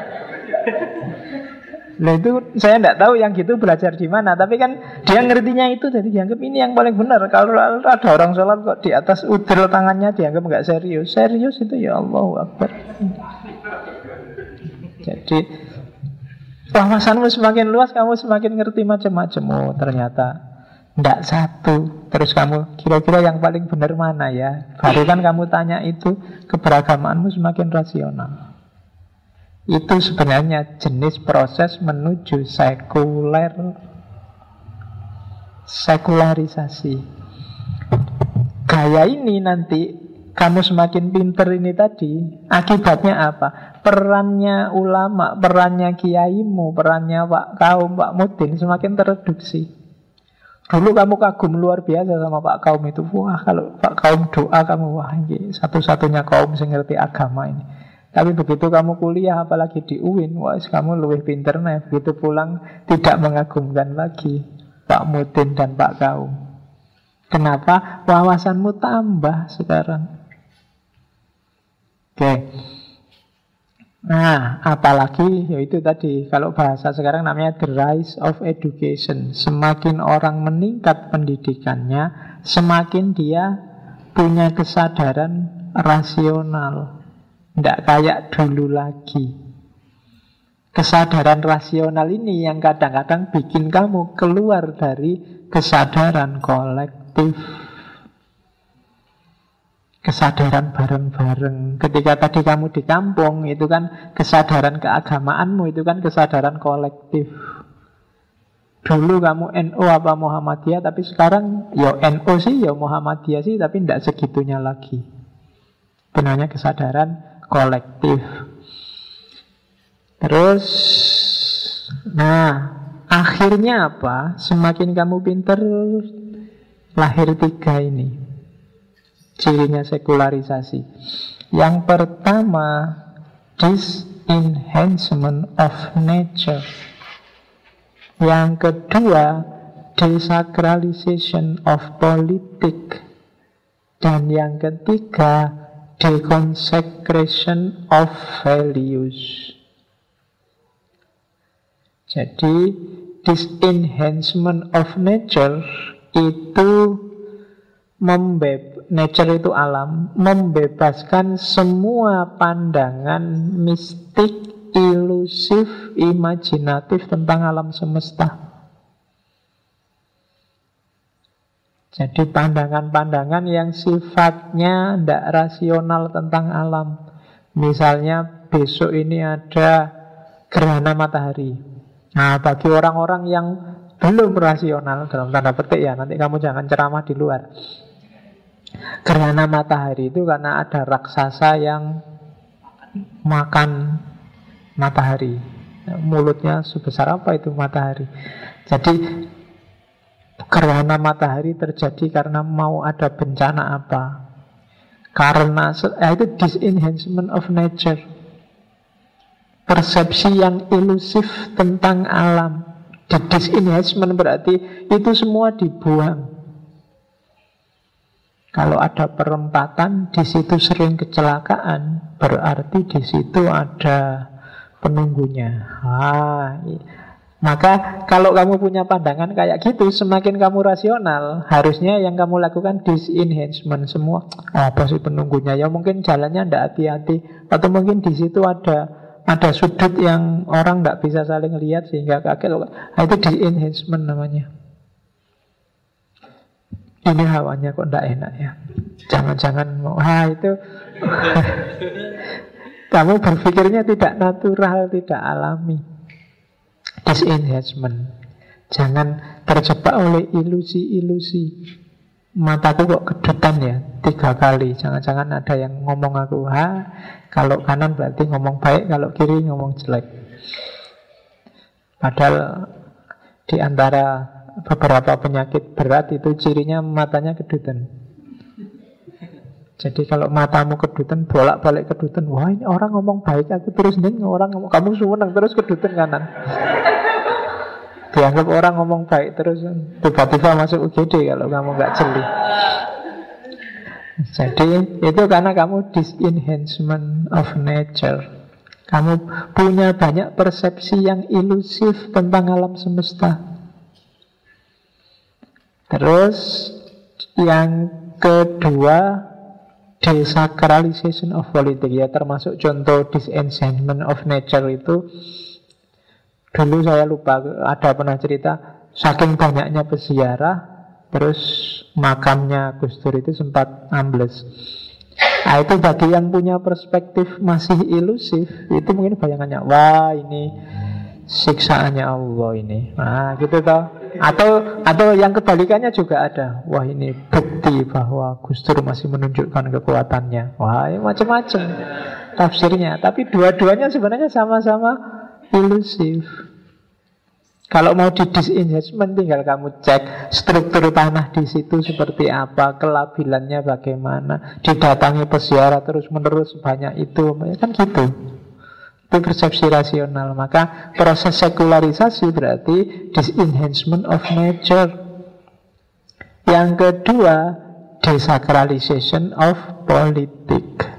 Nah itu saya tidak tahu yang gitu belajar di mana. Tapi kan dia ngertinya itu, jadi dianggap ini yang paling benar. Kalau ada orang sholat kok di atas udel tangannya dianggap nggak serius. Serius itu ya Allahu Akbar. Jadi wawasanmu semakin luas, kamu semakin ngerti macam-macam. Oh ternyata tidak satu. Terus kamu kira-kira yang paling benar mana ya? Baru kan kamu tanya itu, keberagamaanmu semakin rasional. Itu sebenarnya jenis proses menuju sekuler. sekularisasi. Gaya ini nanti kamu semakin pinter ini tadi, akibatnya apa? Perannya ulama, perannya kiaimu, perannya Pak Kaum, Pak Mudin semakin tereduksi. Dulu kamu kagum luar biasa sama Pak Kaum itu. Wah, kalau Pak Kaum doa kamu, wah ini satu-satunya kaum yang ngerti agama ini. Tapi begitu kamu kuliah, apalagi di UIN, wah kamu lebih pinter nih. Begitu pulang tidak mengagumkan lagi Pak Mudin dan Pak Kaum. Kenapa? Wawasanmu tambah sekarang. Oke. Nah, apalagi yaitu tadi, kalau bahasa sekarang namanya the rise of education. Semakin orang meningkat pendidikannya, semakin dia punya kesadaran rasional. Tidak kayak dulu lagi. Kesadaran rasional ini yang kadang-kadang bikin kamu keluar dari kesadaran kolektif, kesadaran bareng-bareng. Ketika tadi kamu di kampung, itu kan kesadaran keagamaanmu, itu kan kesadaran kolektif. Dulu kamu NU apa Muhammadiyah, tapi sekarang ya NU sih, ya Muhammadiyah sih, tapi tidak segitunya lagi. Benarnya kesadaran kolektif. Terus, nah, akhirnya apa? Semakin kamu pinter, lahir tiga ini. Cirinya sekularisasi. Yang pertama, disenhancement of nature. Yang kedua, desacralization of politics. Dan yang ketiga, deconsecration of values. Jadi, disenhancement of nature itu nature itu alam, membebaskan semua pandangan mistik, ilusif, imajinatif tentang alam semesta. Jadi pandangan-pandangan yang sifatnya tidak rasional tentang alam. Misalnya besok ini ada gerhana matahari. Nah, bagi orang-orang yang belum rasional, dalam tanda petik ya, nanti kamu jangan ceramah di luar. Gerhana matahari itu karena ada raksasa yang makan matahari. Mulutnya sebesar apa itu matahari. Jadi gerhana matahari terjadi karena mau ada bencana apa. Karena itu disenhancement of nature. Persepsi yang ilusif tentang alam. Di disenhancement berarti itu semua dibuang. Kalau ada perempatan, di situ sering kecelakaan, berarti di situ ada penunggunya. Maka kalau kamu punya pandangan kayak gitu, semakin kamu rasional, harusnya yang kamu lakukan disenhancement semua. Apa sih penunggunya? Ya mungkin jalannya tidak hati-hati, atau mungkin di situ ada sudut yang orang tidak bisa saling lihat sehingga kaget. Itu disenhancement namanya. Ini hawanya kok tidak enak ya. Jangan-jangan mau itu kamu berpikirnya tidak natural, tidak alami. Disenhancement. Jangan terjebak oleh ilusi-ilusi. Mataku kok kedutan ya 3 kali. Jangan-jangan ada yang ngomong aku kalau kanan berarti ngomong baik, kalau kiri ngomong jelek. Padahal di antara beberapa penyakit berat itu cirinya matanya kedutan. Jadi kalau matamu kedutan, bolak-balik kedutan, wah ini orang ngomong baik, aku terus orang ngomong, kamu seneng terus kedutan kanan. Dianggap orang ngomong baik terus, tiba-tiba masuk UGD kalau kamu nggak jeli. Jadi itu karena kamu disenhancement of nature. Kamu punya banyak persepsi yang ilusif tentang alam semesta. Terus yang kedua, desacralization of politics, ya termasuk contoh disenchantment of nature itu. Dulu saya lupa, ada pernah cerita, saking banyaknya peziarah, terus makamnya Gus Dur itu sempat ambles. Nah itu bagi yang punya perspektif masih ilusif, itu mungkin bayangannya, wah ini siksaannya Allah ini. Nah gitu toh. Atau yang kebalikannya juga ada. Wah, ini bukti bahwa Gus Dur masih menunjukkan kekuatannya. Wah, ini macam-macam tafsirnya. Tapi dua-duanya sebenarnya sama-sama ilusif. Kalau mau di disinvestment, tinggal kamu cek struktur tanah di situ seperti apa, kelabilannya bagaimana, didatangi peziarah terus-menerus banyak itu, kan gitu. Itu persepsi rasional. Maka proses sekularisasi berarti disenhancement of nature. Yang kedua, desacralization of politics.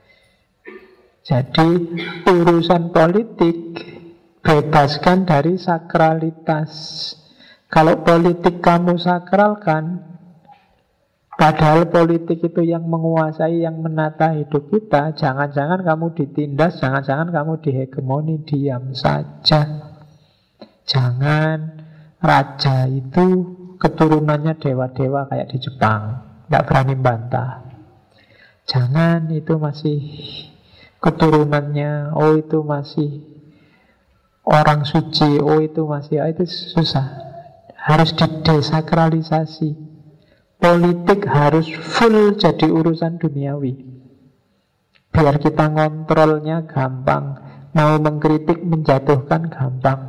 Jadi urusan politik bebaskan dari sakralitas. Kalau politik kamu sakralkan, padahal politik itu yang menguasai, yang menata hidup kita, jangan-jangan kamu ditindas, jangan-jangan kamu dihegemoni, diam saja. Jangan raja itu keturunannya dewa-dewa kayak di Jepang, nggak berani bantah. Jangan itu masih keturunannya, oh itu masih orang suci, oh itu masih, itu susah. Harus didesakralisasi. Politik harus full jadi urusan duniawi, biar kita ngontrolnya gampang. Mau mengkritik, menjatuhkan gampang.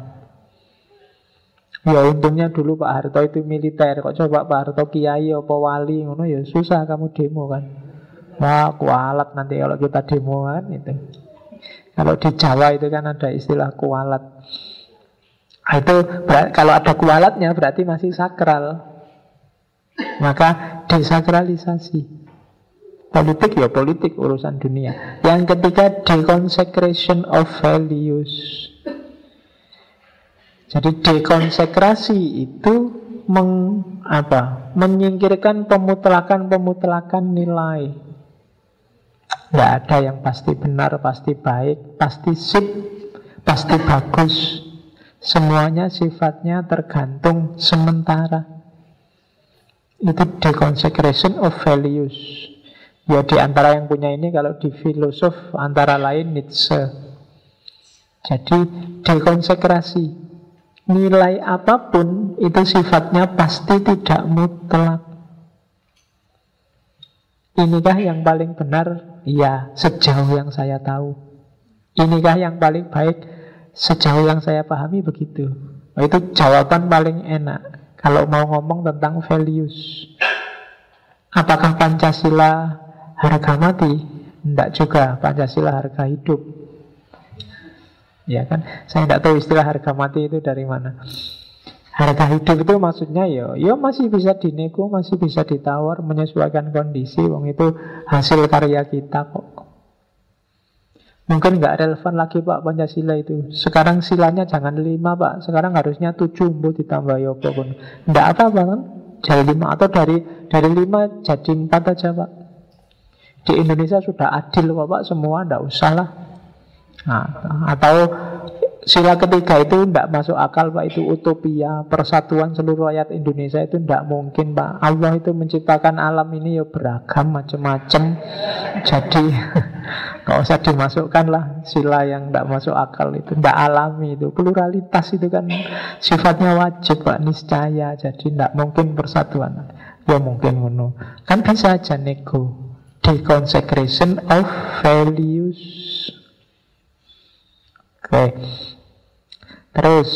Ya untungnya dulu Pak Harto itu militer. Kok coba Pak Harto kiai apa wali, ngono ya susah kamu demo kan. Wah, kualat nanti kalau kita demoan itu. Kalau di Jawa itu kan ada istilah kualat. Itu kalau ada kualatnya berarti masih sakral. Maka desakralisasi. Politik ya politik, urusan dunia. Yang ketiga, deconsecration of values. Jadi dekonsekrasi itu menyingkirkan pemutlakan nilai. Nggak ada yang pasti benar, pasti baik, pasti sip, pasti bagus. Semuanya sifatnya tergantung sementara. Itu deconsecration of values. Ya di antara yang punya ini kalau di filosof antara lain Nietzsche. Jadi dekonsekrasi. Nilai apapun itu sifatnya pasti tidak mutlak. Inikah yang paling benar? Ya, sejauh yang saya tahu. Inikah yang paling baik? Sejauh yang saya pahami begitu. Itu jawaban paling enak kalau mau ngomong tentang values. Apakah Pancasila harga mati? Tidak juga, Pancasila harga hidup. Ya kan, saya tidak tahu istilah harga mati itu dari mana. Harga hidup itu maksudnya ya masih bisa dinego, masih bisa ditawar, menyesuaikan kondisi. Wong itu hasil karya kita kok. Mungkin nggak relevan lagi Pak Pancasila itu. Sekarang silanya jangan 5 Pak, sekarang harusnya 7 ditambah ya apa pun. Nggak apa-apa kan? Jadi 5 atau dari 5 jadi 4 aja Pak. Di Indonesia sudah adil Pak, semua nggak usah lah. Nah, atau sila ketiga itu tidak masuk akal Pak, itu utopia. Persatuan seluruh rakyat Indonesia itu tidak mungkin Pak. Allah itu menciptakan alam ini ya beragam macam-macam. Jadi nggak usah dimasukkan lah sila yang tidak masuk akal itu, tidak alami itu. Pluralitas itu kan sifatnya wajib Pak, niscaya. Jadi tidak mungkin persatuan. Ya mungkin ngono. Kan bisa aja nego. Deconsecration of values. Oke. Terus,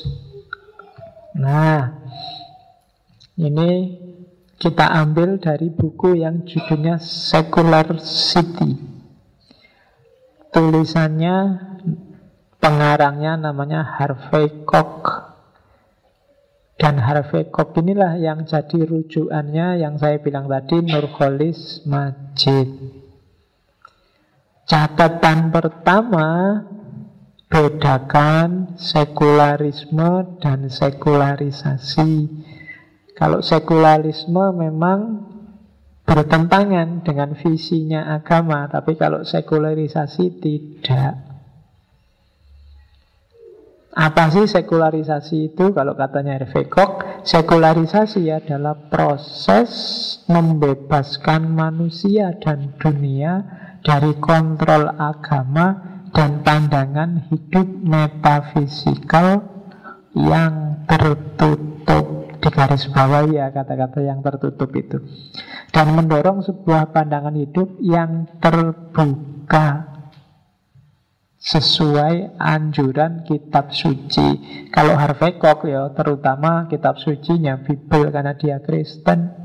nah, ini kita ambil dari buku yang judulnya Secular City. Tulisannya, pengarangnya namanya Harvey Koch. Dan Harvey Koch inilah yang jadi rujukannya yang saya bilang tadi, Nurcholish Madjid. Catatan pertama, bedakan sekularisme dan sekularisasi. Kalau sekularisme memang bertentangan dengan visinya agama, tapi kalau sekularisasi tidak. Apa sih sekularisasi itu? Kalau katanya Harvey Koch, sekularisasi adalah proses membebaskan manusia dan dunia dari kontrol agama dan pandangan hidup metafisikal yang tertutup. tertutup, di garis bawah ya kata-kata yang tertutup itu, dan mendorong sebuah pandangan hidup yang terbuka sesuai anjuran kitab suci. Kalau Harvey Koch ya terutama kitab sucinya Bible karena dia Kristen.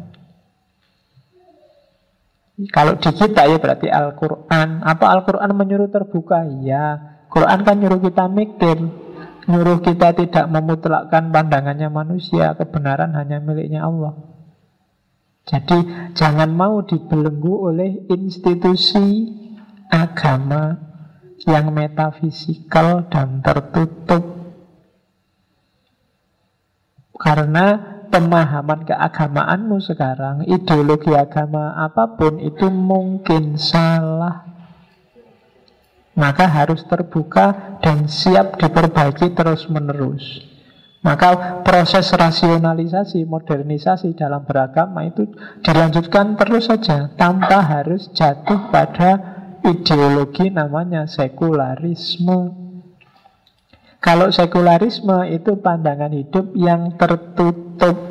Kalau di kita ya berarti Al-Quran. Apa Al-Quran menyuruh terbuka? Ya, Quran kan nyuruh kita mikir, nyuruh kita tidak memutlakkan pandangannya manusia. Kebenaran hanya miliknya Allah. Jadi jangan mau dibelenggu oleh institusi agama yang metafisikal dan tertutup. Karena pemahaman keagamaanmu sekarang, ideologi agama apapun itu mungkin salah. Maka harus terbuka dan siap diperbaiki terus-menerus. Maka proses rasionalisasi, modernisasi dalam beragama itu dilanjutkan terus saja, tanpa harus jatuh pada ideologi namanya sekularisme. Kalau sekularisme itu pandangan hidup yang tertutup.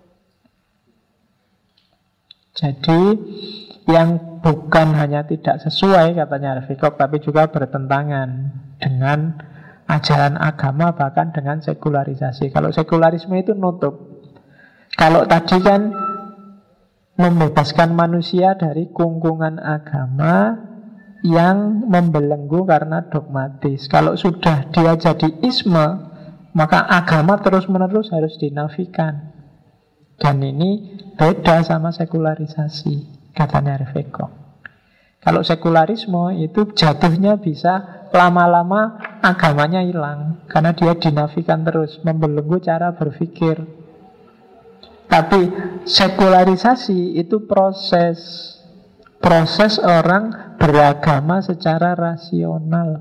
Jadi yang bukan hanya tidak sesuai katanya Harvey Koch, tapi juga bertentangan dengan ajaran agama, bahkan dengan sekularisasi. Kalau sekularisme itu nutup. Kalau tadi kan membebaskan manusia dari kungkungan agama yang membelenggu karena dogmatis. Kalau sudah dia jadi isme, maka agama terus-menerus harus dinafikan. Dan ini beda sama sekularisasi, katanya Harvey Koch. Kalau sekularisme itu jatuhnya bisa lama-lama agamanya hilang, karena dia dinafikan terus, membelenggu cara berpikir. Tapi sekularisasi itu proses orang beragama secara rasional.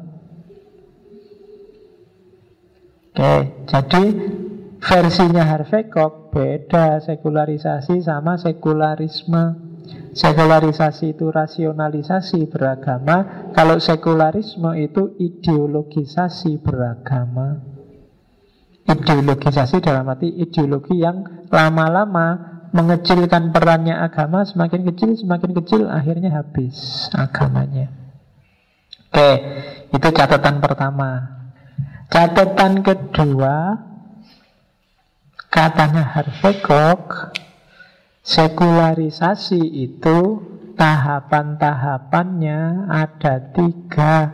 Oke, jadi versinya Harvey Koch beda sekularisasi sama sekularisme. Sekularisasi itu rasionalisasi beragama, kalau sekularisme itu ideologisasi beragama. Ideologisasi dalam arti ideologi yang lama-lama mengecilkan perannya agama, semakin kecil, akhirnya habis agamanya. Oke, itu catatan pertama. Catatan kedua, katanya Harvey Koch, sekularisasi itu tahapan-tahapannya ada 3.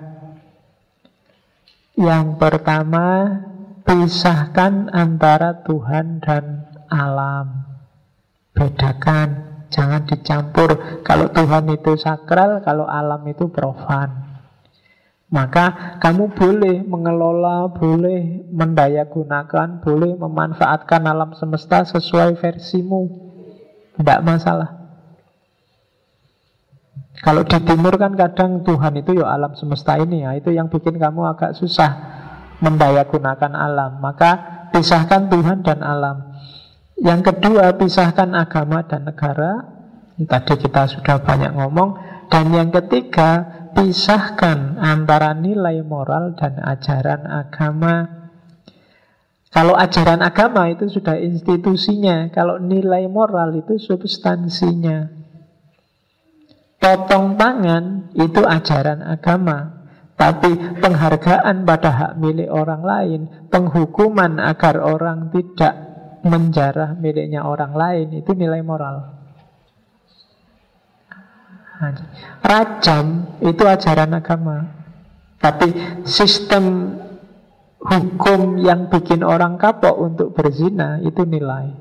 Yang pertama, pisahkan antara Tuhan dan alam. Bedakan, jangan dicampur. Kalau Tuhan itu sakral, kalau alam itu profan. Maka kamu boleh mengelola, boleh mendayagunakan, boleh memanfaatkan alam semesta sesuai versimu. Tidak masalah. Kalau di timur kan kadang Tuhan itu ya alam semesta ini ya, itu yang bikin kamu agak susah mendayagunakan alam. Maka pisahkan Tuhan dan alam. Yang kedua, pisahkan agama dan negara. Tadi kita sudah banyak ngomong. Dan yang ketiga, pisahkan antara nilai moral dan ajaran agama. Kalau ajaran agama itu sudah institusinya, kalau nilai moral itu substansinya. Potong tangan itu ajaran agama, tapi penghargaan pada hak milik orang lain, penghukuman agar orang tidak menjarah miliknya orang lain, itu nilai moral. Rajam itu ajaran agama, tapi sistem hukum yang bikin orang kapok untuk berzina itu nilai.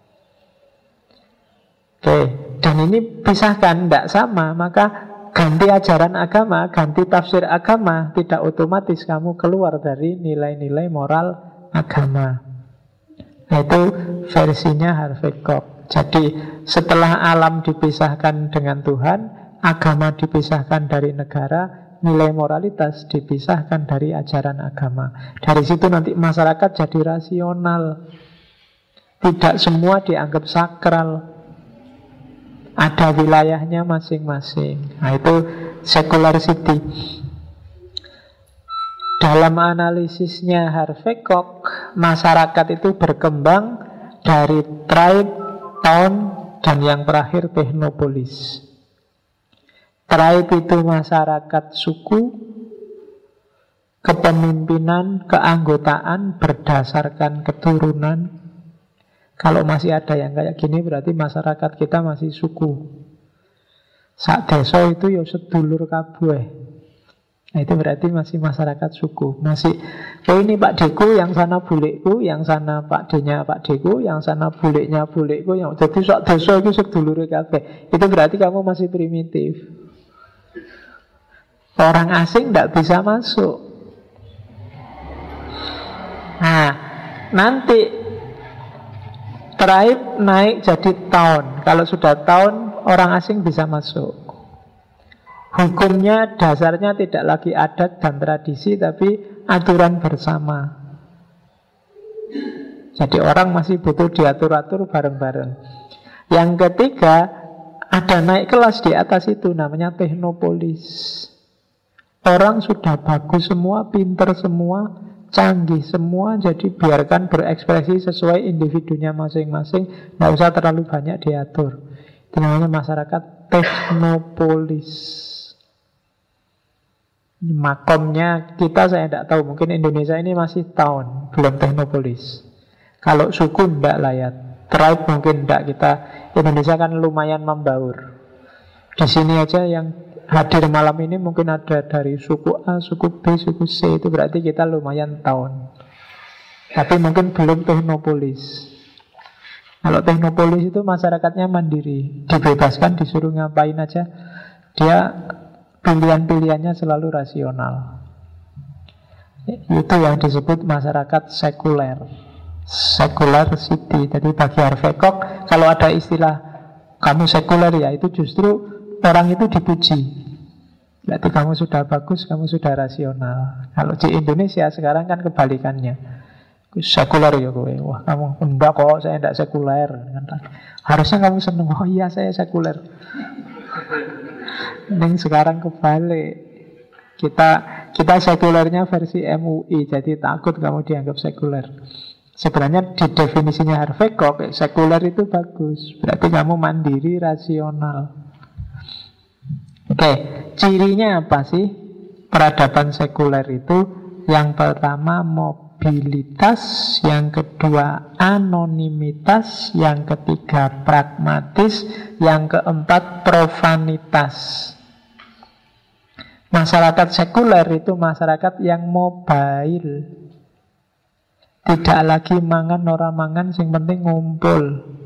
Oke, dan ini pisahkan, tidak sama. Maka ganti ajaran agama, ganti tafsir agama, tidak otomatis kamu keluar dari nilai-nilai moral agama. Nah, itu versinya Harvey Koch. Jadi setelah alam dipisahkan dengan Tuhan, agama dipisahkan dari negara, nilai moralitas dipisahkan dari ajaran agama. Dari situ nanti masyarakat jadi rasional. Tidak semua dianggap sakral. Ada wilayahnya masing-masing. Nah, itu secularity. Dalam analisisnya Harvey Koch, masyarakat itu berkembang dari tribe, town, dan yang terakhir technopolis. Tribe itu masyarakat suku, kepemimpinan, keanggotaan berdasarkan keturunan. Kalau masih ada yang kayak gini berarti masyarakat kita masih suku. Sak desa itu ya sedulur kabeh. Nah, itu berarti masih masyarakat suku. Masih, oh ini Pak Deku, yang sana bulekku, yang sana Pak D-nya Pak Deku, yang sana buleknya bulekku. Jadi sak desa itu sedulur kabeh. Itu berarti kamu masih primitif. Orang asing tidak bisa masuk. Nah, nanti tribe naik jadi town. Kalau sudah town, orang asing bisa masuk. Hukumnya dasarnya tidak lagi adat dan tradisi, tapi aturan bersama. Jadi orang masih butuh diatur-atur bareng-bareng. Yang ketiga, ada naik kelas di atas itu, namanya technopolis. Orang sudah bagus semua, pinter semua, canggih semua, jadi biarkan berekspresi sesuai individunya masing-masing, nggak usah terlalu banyak diatur. Itu namanya masyarakat technopolis. Makomnya kita saya tidak tahu, mungkin Indonesia ini masih town, belum technopolis. Kalau suku tidak layak, tribe mungkin tidak. Kita Indonesia kan lumayan membaur. Di sini aja yang hadir malam ini mungkin ada dari suku A, suku B, suku C. Itu berarti kita lumayan town. Tapi mungkin belum technopolis. Kalau technopolis itu masyarakatnya mandiri, dibebaskan, disuruh ngapain aja. Dia pilihan-pilihannya selalu rasional. Itu yang disebut masyarakat sekuler, secular city. Jadi bagi Harvey Koch, kalau ada istilah kamu sekuler, ya itu justru orang itu dipuji. Berarti kamu sudah bagus, kamu sudah rasional. Kalau di Indonesia sekarang kan kebalikannya. Sekuler ya kowe. Wah, kamu enggak kok, saya enggak sekuler. Harusnya kamu seneng. Oh iya, saya sekuler. Ini sekarang kebalik. Kita sekulernya versi MUI, jadi takut kamu dianggap sekuler. Sebenarnya di definisinya Harvey Koch, sekuler itu bagus. Berarti kamu mandiri, rasional. Oke, cirinya apa sih peradaban sekuler itu? Yang pertama mobilitas, yang kedua anonimitas, yang ketiga pragmatis, yang keempat profanitas. Masyarakat sekuler itu masyarakat yang mobile. Tidak lagi mangan ora mangan, yang penting ngumpul.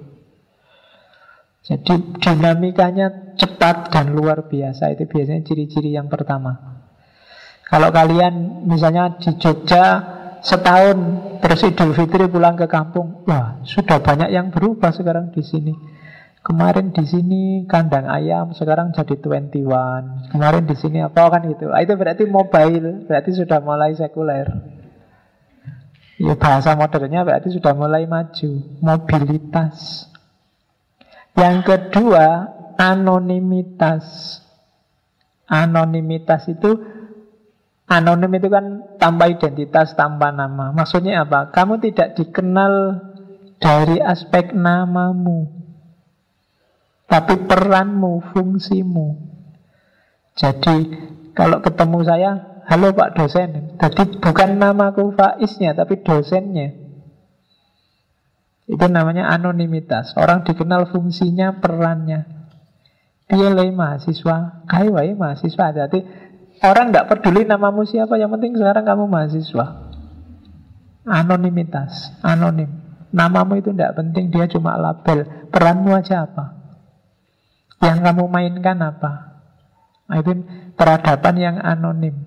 Jadi dinamikanya cepat dan luar biasa. Itu biasanya ciri-ciri yang pertama. Kalau kalian misalnya di Jogja setahun terus Idul Fitri pulang ke kampung, wah sudah banyak yang berubah sekarang di sini. Kemarin di sini kandang ayam, sekarang jadi 21. Kemarin di sini apa kan gitu. Itu berarti mobile, berarti sudah mulai sekuler. Ya bahasa modernnya berarti sudah mulai maju, mobilitas. Yang kedua, anonimitas. Anonimitas itu, anonim itu kan tanpa identitas, tanpa nama. Maksudnya apa? Kamu tidak dikenal dari aspek namamu, tapi peranmu, fungsimu. Jadi kalau ketemu saya, halo Pak dosen. Jadi bukan namaku Faiznya, tapi dosennya. Itu namanya anonimitas. Orang dikenal fungsinya, perannya. Dia lagi mahasiswa, kaya mahasiswa. Jadi orang tidak peduli namamu siapa, yang penting sekarang kamu mahasiswa. Anonimitas, anonim. Namamu itu tidak penting, dia cuma label. Peranmu aja apa, yang kamu mainkan apa. Nah, itu peradaban yang anonim.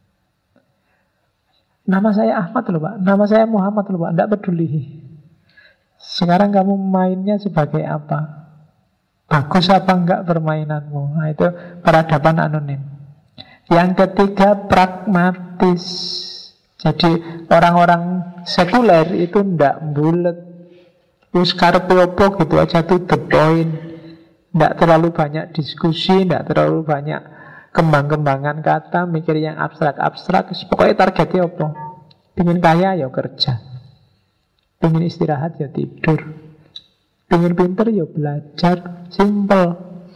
Nama saya Ahmad loh Pak, nama saya Muhammad loh Pak, tidak peduli. Sekarang kamu mainnya sebagai apa? Bagus apa enggak permainanmu? Nah, itu peradaban anonim. Yang ketiga pragmatis. Jadi orang-orang sekuler itu ndak bulet. Wis karepe opo gitu aja tuh the point. Ndak terlalu banyak diskusi, ndak terlalu banyak kembang-kembangan kata, mikir yang abstrak-abstrak. Pokoknya targetnya opo? Pingin kaya ya kerja. Pengen istirahat ya tidur, pengen pinter ya belajar, simple.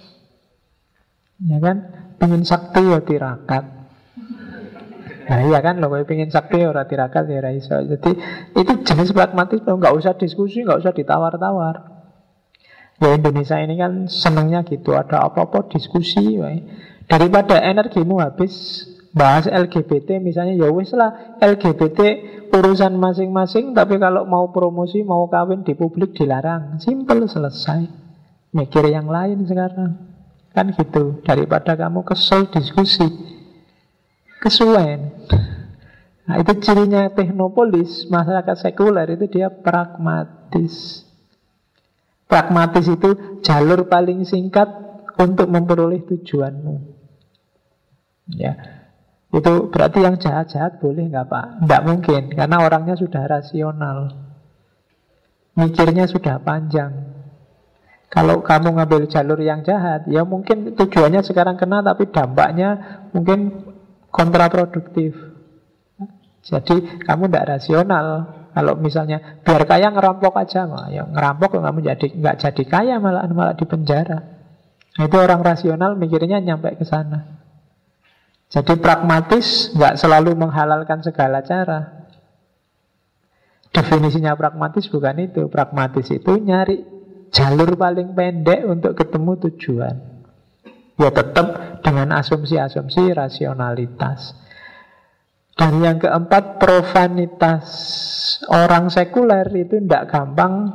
Ya kan? Pengen sakti ya tirakat. Nah iya kan, lo pengen sakti ya ora tirakat ya raiso. Jadi itu jenis pragmatis, nggak usah diskusi, nggak usah ditawar-tawar. Ya Indonesia ini kan senangnya gitu, ada apa-apa diskusi. Wae. Daripada energimu habis bahas LGBT misalnya, ya wis lah LGBT urusan masing-masing, tapi kalau mau promosi, mau kawin di publik dilarang. Simple, selesai. Mikir yang lain sekarang. Kan gitu, daripada kamu kesel diskusi, kesuwen. Nah itu cirinya teknopolis, masyarakat sekuler itu dia pragmatis. Pragmatis itu jalur paling singkat untuk memperoleh tujuanmu. Ya, itu berarti yang jahat-jahat boleh nggak Pak? Nggak mungkin, karena orangnya sudah rasional, mikirnya sudah panjang. Kalau kamu ngambil jalur yang jahat, ya mungkin tujuannya sekarang kena, tapi dampaknya mungkin kontraproduktif. Jadi kamu tidak rasional. Kalau misalnya biar kaya ngerampok aja, ya ngerampok kamu nggak jadi kaya, malah di penjara. Nah, itu orang rasional mikirnya nyampe ke sana. Jadi pragmatis nggak selalu menghalalkan segala cara. Definisinya pragmatis bukan itu. Pragmatis itu nyari jalur paling pendek untuk ketemu tujuan. Ya tetap dengan asumsi-asumsi rasionalitas. Dan yang keempat, profanitas. Orang sekuler itu tidak gampang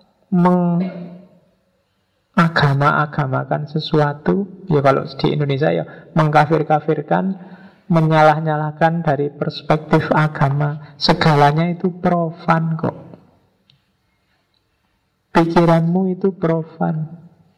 mengagama-agamakan sesuatu. Ya kalau di Indonesia ya mengkafir-kafirkan, menyalah-nyalahkan dari perspektif agama. Segalanya itu profan kok. Pikiranmu itu profan,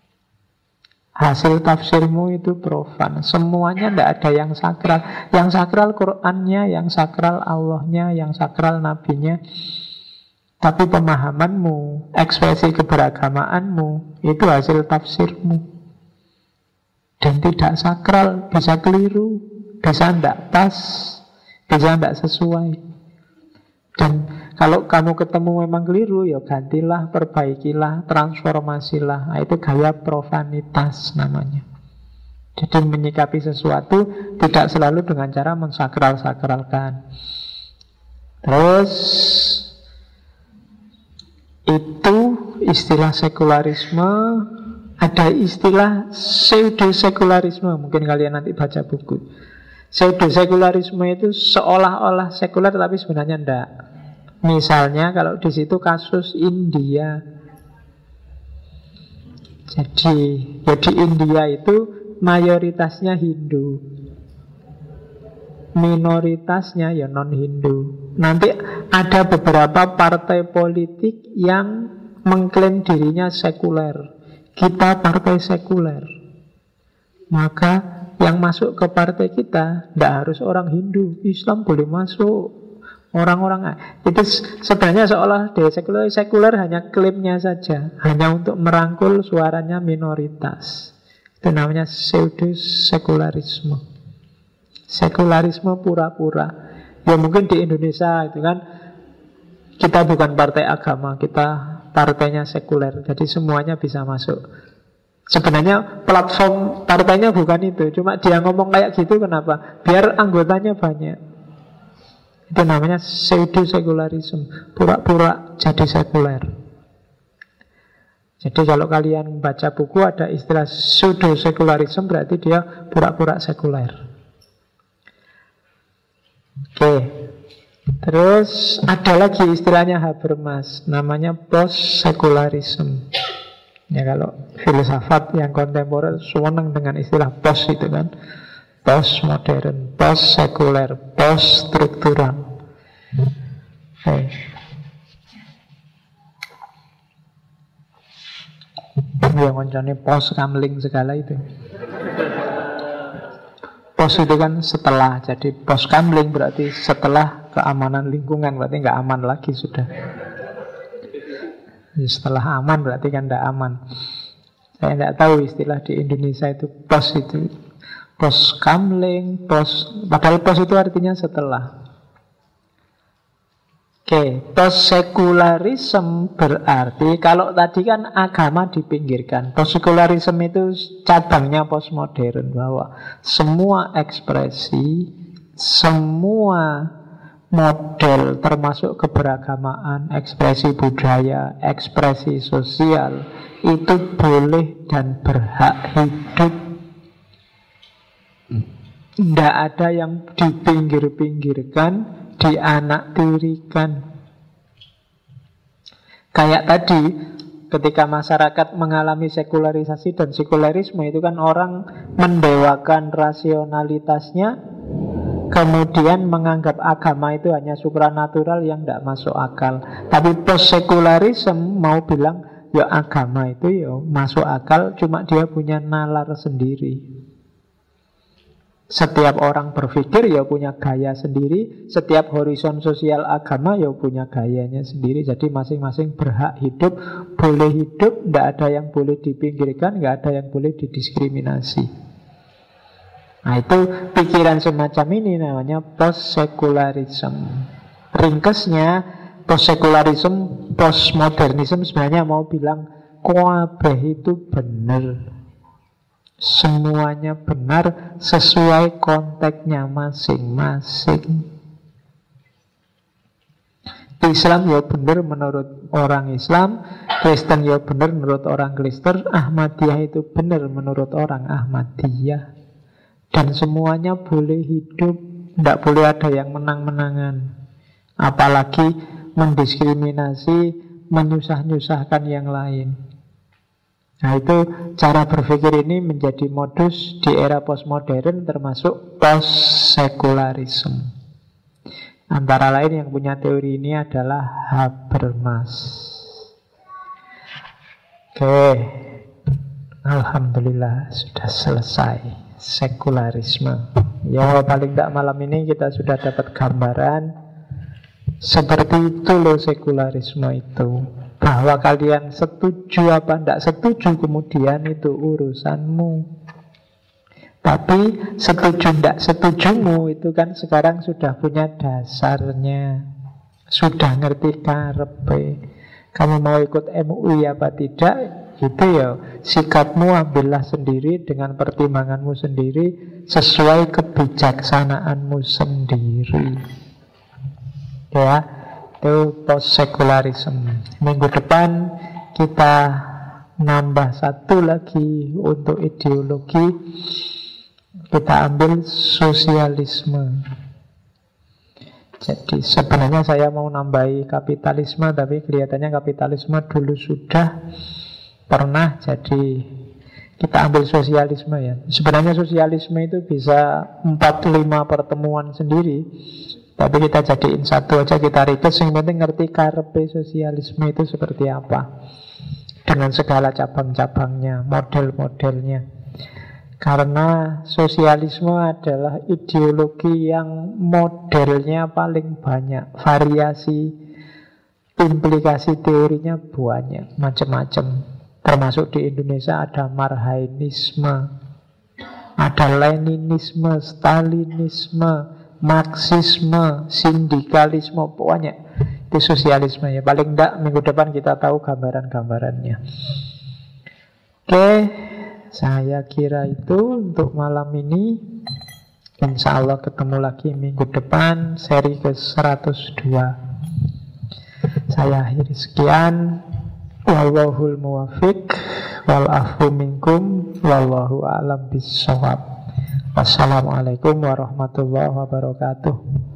hasil tafsirmu itu profan. Semuanya tidak ada yang sakral. Yang sakral Qur'annya, yang sakral Allahnya, yang sakral Nabinya. Tapi pemahamanmu, ekspresi keberagamaanmu, itu hasil tafsirmu. Dan tidak sakral, bisa keliru, bisa tidak pas, bisa tidak sesuai. Dan kalau kamu ketemu memang keliru, ya gantilah, perbaikilah, transformasilah. Nah, itu gaya profanitas namanya. Jadi menyikapi sesuatu tidak selalu dengan cara mensakral-sakralkan. Terus itu istilah sekularisme. Ada istilah pseudo-sekularisme. Mungkin kalian nanti baca buku. Pseudo-sekularisme itu seolah-olah sekuler tapi sebenarnya enggak. Misalnya kalau di situ kasus India. Jadi di India itu mayoritasnya Hindu, minoritasnya ya non-Hindu. Nanti ada beberapa partai politik yang mengklaim dirinya sekuler. Kita partai sekuler. Maka yang masuk ke partai kita tidak harus orang Hindu, Islam boleh masuk. Orang-orang itu sebenarnya seolah sekuler hanya klaimnya saja, hanya untuk merangkul suaranya minoritas. Itu namanya pseudo-sekularisme. Sekularisme pura-pura. Ya mungkin di Indonesia itu kan kita bukan partai agama, kita partainya sekuler, jadi semuanya bisa masuk. Sebenarnya platform partainya bukan itu, cuma dia ngomong kayak gitu kenapa? Biar anggotanya banyak. Itu namanya pseudo-sekularisme, pura-pura jadi sekuler. Jadi kalau kalian baca buku ada istilah pseudo-sekularisme, berarti dia pura-pura sekuler. Oke. Terus ada lagi istilahnya Habermas, namanya post-sekularisme. Ya kalau filsafat yang kontemporer senang dengan istilah post itu kan. Post modern, post sekuler, post struktural. Yang ngoncone post kamling segala itu. Post itu kan setelah, jadi post kamling berarti setelah keamanan lingkungan, berarti nggak aman lagi sudah. Setelah aman berarti kan tidak aman. Saya tidak tahu istilah di Indonesia itu post itu. Post kamling, post, padahal post itu artinya setelah. Oke, post-sekularisme berarti kalau tadi kan agama dipinggirkan. Post-sekularisme itu cabangnya postmodern, bahwa semua ekspresi, semua model termasuk keberagamaan, ekspresi budaya, ekspresi sosial itu boleh dan berhak hidup. Tidak ada yang dipinggir-pinggirkan, dianaktirikan. Kayak tadi, ketika masyarakat mengalami sekularisasi dan sekularisme, itu kan orang mendewakan rasionalitasnya, kemudian menganggap agama itu hanya supranatural yang tidak masuk akal. Tapi post-sekularisme mau bilang, ya agama itu ya masuk akal, cuma dia punya nalar sendiri. Setiap orang berpikir ya punya gaya sendiri. Setiap horizon sosial agama ya punya gayanya sendiri. Jadi masing-masing berhak hidup, boleh hidup, tidak ada yang boleh dipinggirkan, tidak ada yang boleh didiskriminasi. Nah itu pikiran semacam ini namanya post-sekularisme. Ringkesnya post-sekularisme, postmodernisme sebenarnya mau bilang kabeh itu benar. Semuanya benar sesuai konteksnya masing-masing. Islam ya benar menurut orang Islam, Kristen ya benar menurut orang Kristen, Ahmadiyah itu benar menurut orang Ahmadiyah. Dan semuanya boleh hidup, tidak boleh ada yang menang-menangan. Apalagi mendiskriminasi, menyusah-nyusahkan yang lain. Nah itu cara berpikir ini menjadi modus di era postmodern termasuk post-sekularisme. Antara lain yang punya teori ini adalah Habermas. Oke, alhamdulillah sudah selesai sekularisme. Ya paling tidak malam ini kita sudah dapat gambaran seperti itu loh sekularisme itu. Bahwa kalian setuju apa tidak setuju kemudian itu urusanmu. Tapi setuju tidak setujumu itu kan sekarang sudah punya dasarnya. Sudah ngerti karepe. Kamu mau ikut MUI apa tidak, itu ya sikapmu ambillah sendiri dengan pertimbanganmu sendiri sesuai kebijaksanaanmu sendiri. Ya. Itu post-sekularisme. Minggu depan kita nambah satu lagi untuk ideologi. Kita ambil sosialisme. Jadi sebenarnya saya mau nambahi kapitalisme, tapi kelihatannya kapitalisme dulu sudah pernah. Jadi kita ambil sosialisme ya. Sebenarnya sosialisme itu bisa 4-5 pertemuan sendiri. Tapi kita jadiin satu aja, kita ringkas. Yang penting ngerti karepe sosialisme itu seperti apa, dengan segala cabang-cabangnya, model-modelnya. Karena sosialisme adalah ideologi yang modelnya paling banyak, variasi implikasi teorinya banyak, macam-macam. Termasuk di Indonesia ada Marxisme, ada Leninisme, Stalinisme, Marxisme, sindikalisme, pokoknya itu sosialisme ya. Paling enggak minggu depan kita tahu gambaran-gambarannya. Oke, saya kira itu untuk malam ini. Insya Allah ketemu lagi minggu depan, seri ke-102. Saya akhiri sekian. Wallahul muwafiq wal afu minkum wallahu a'lam bissawab. Wassalamualaikum warahmatullahi wabarakatuh.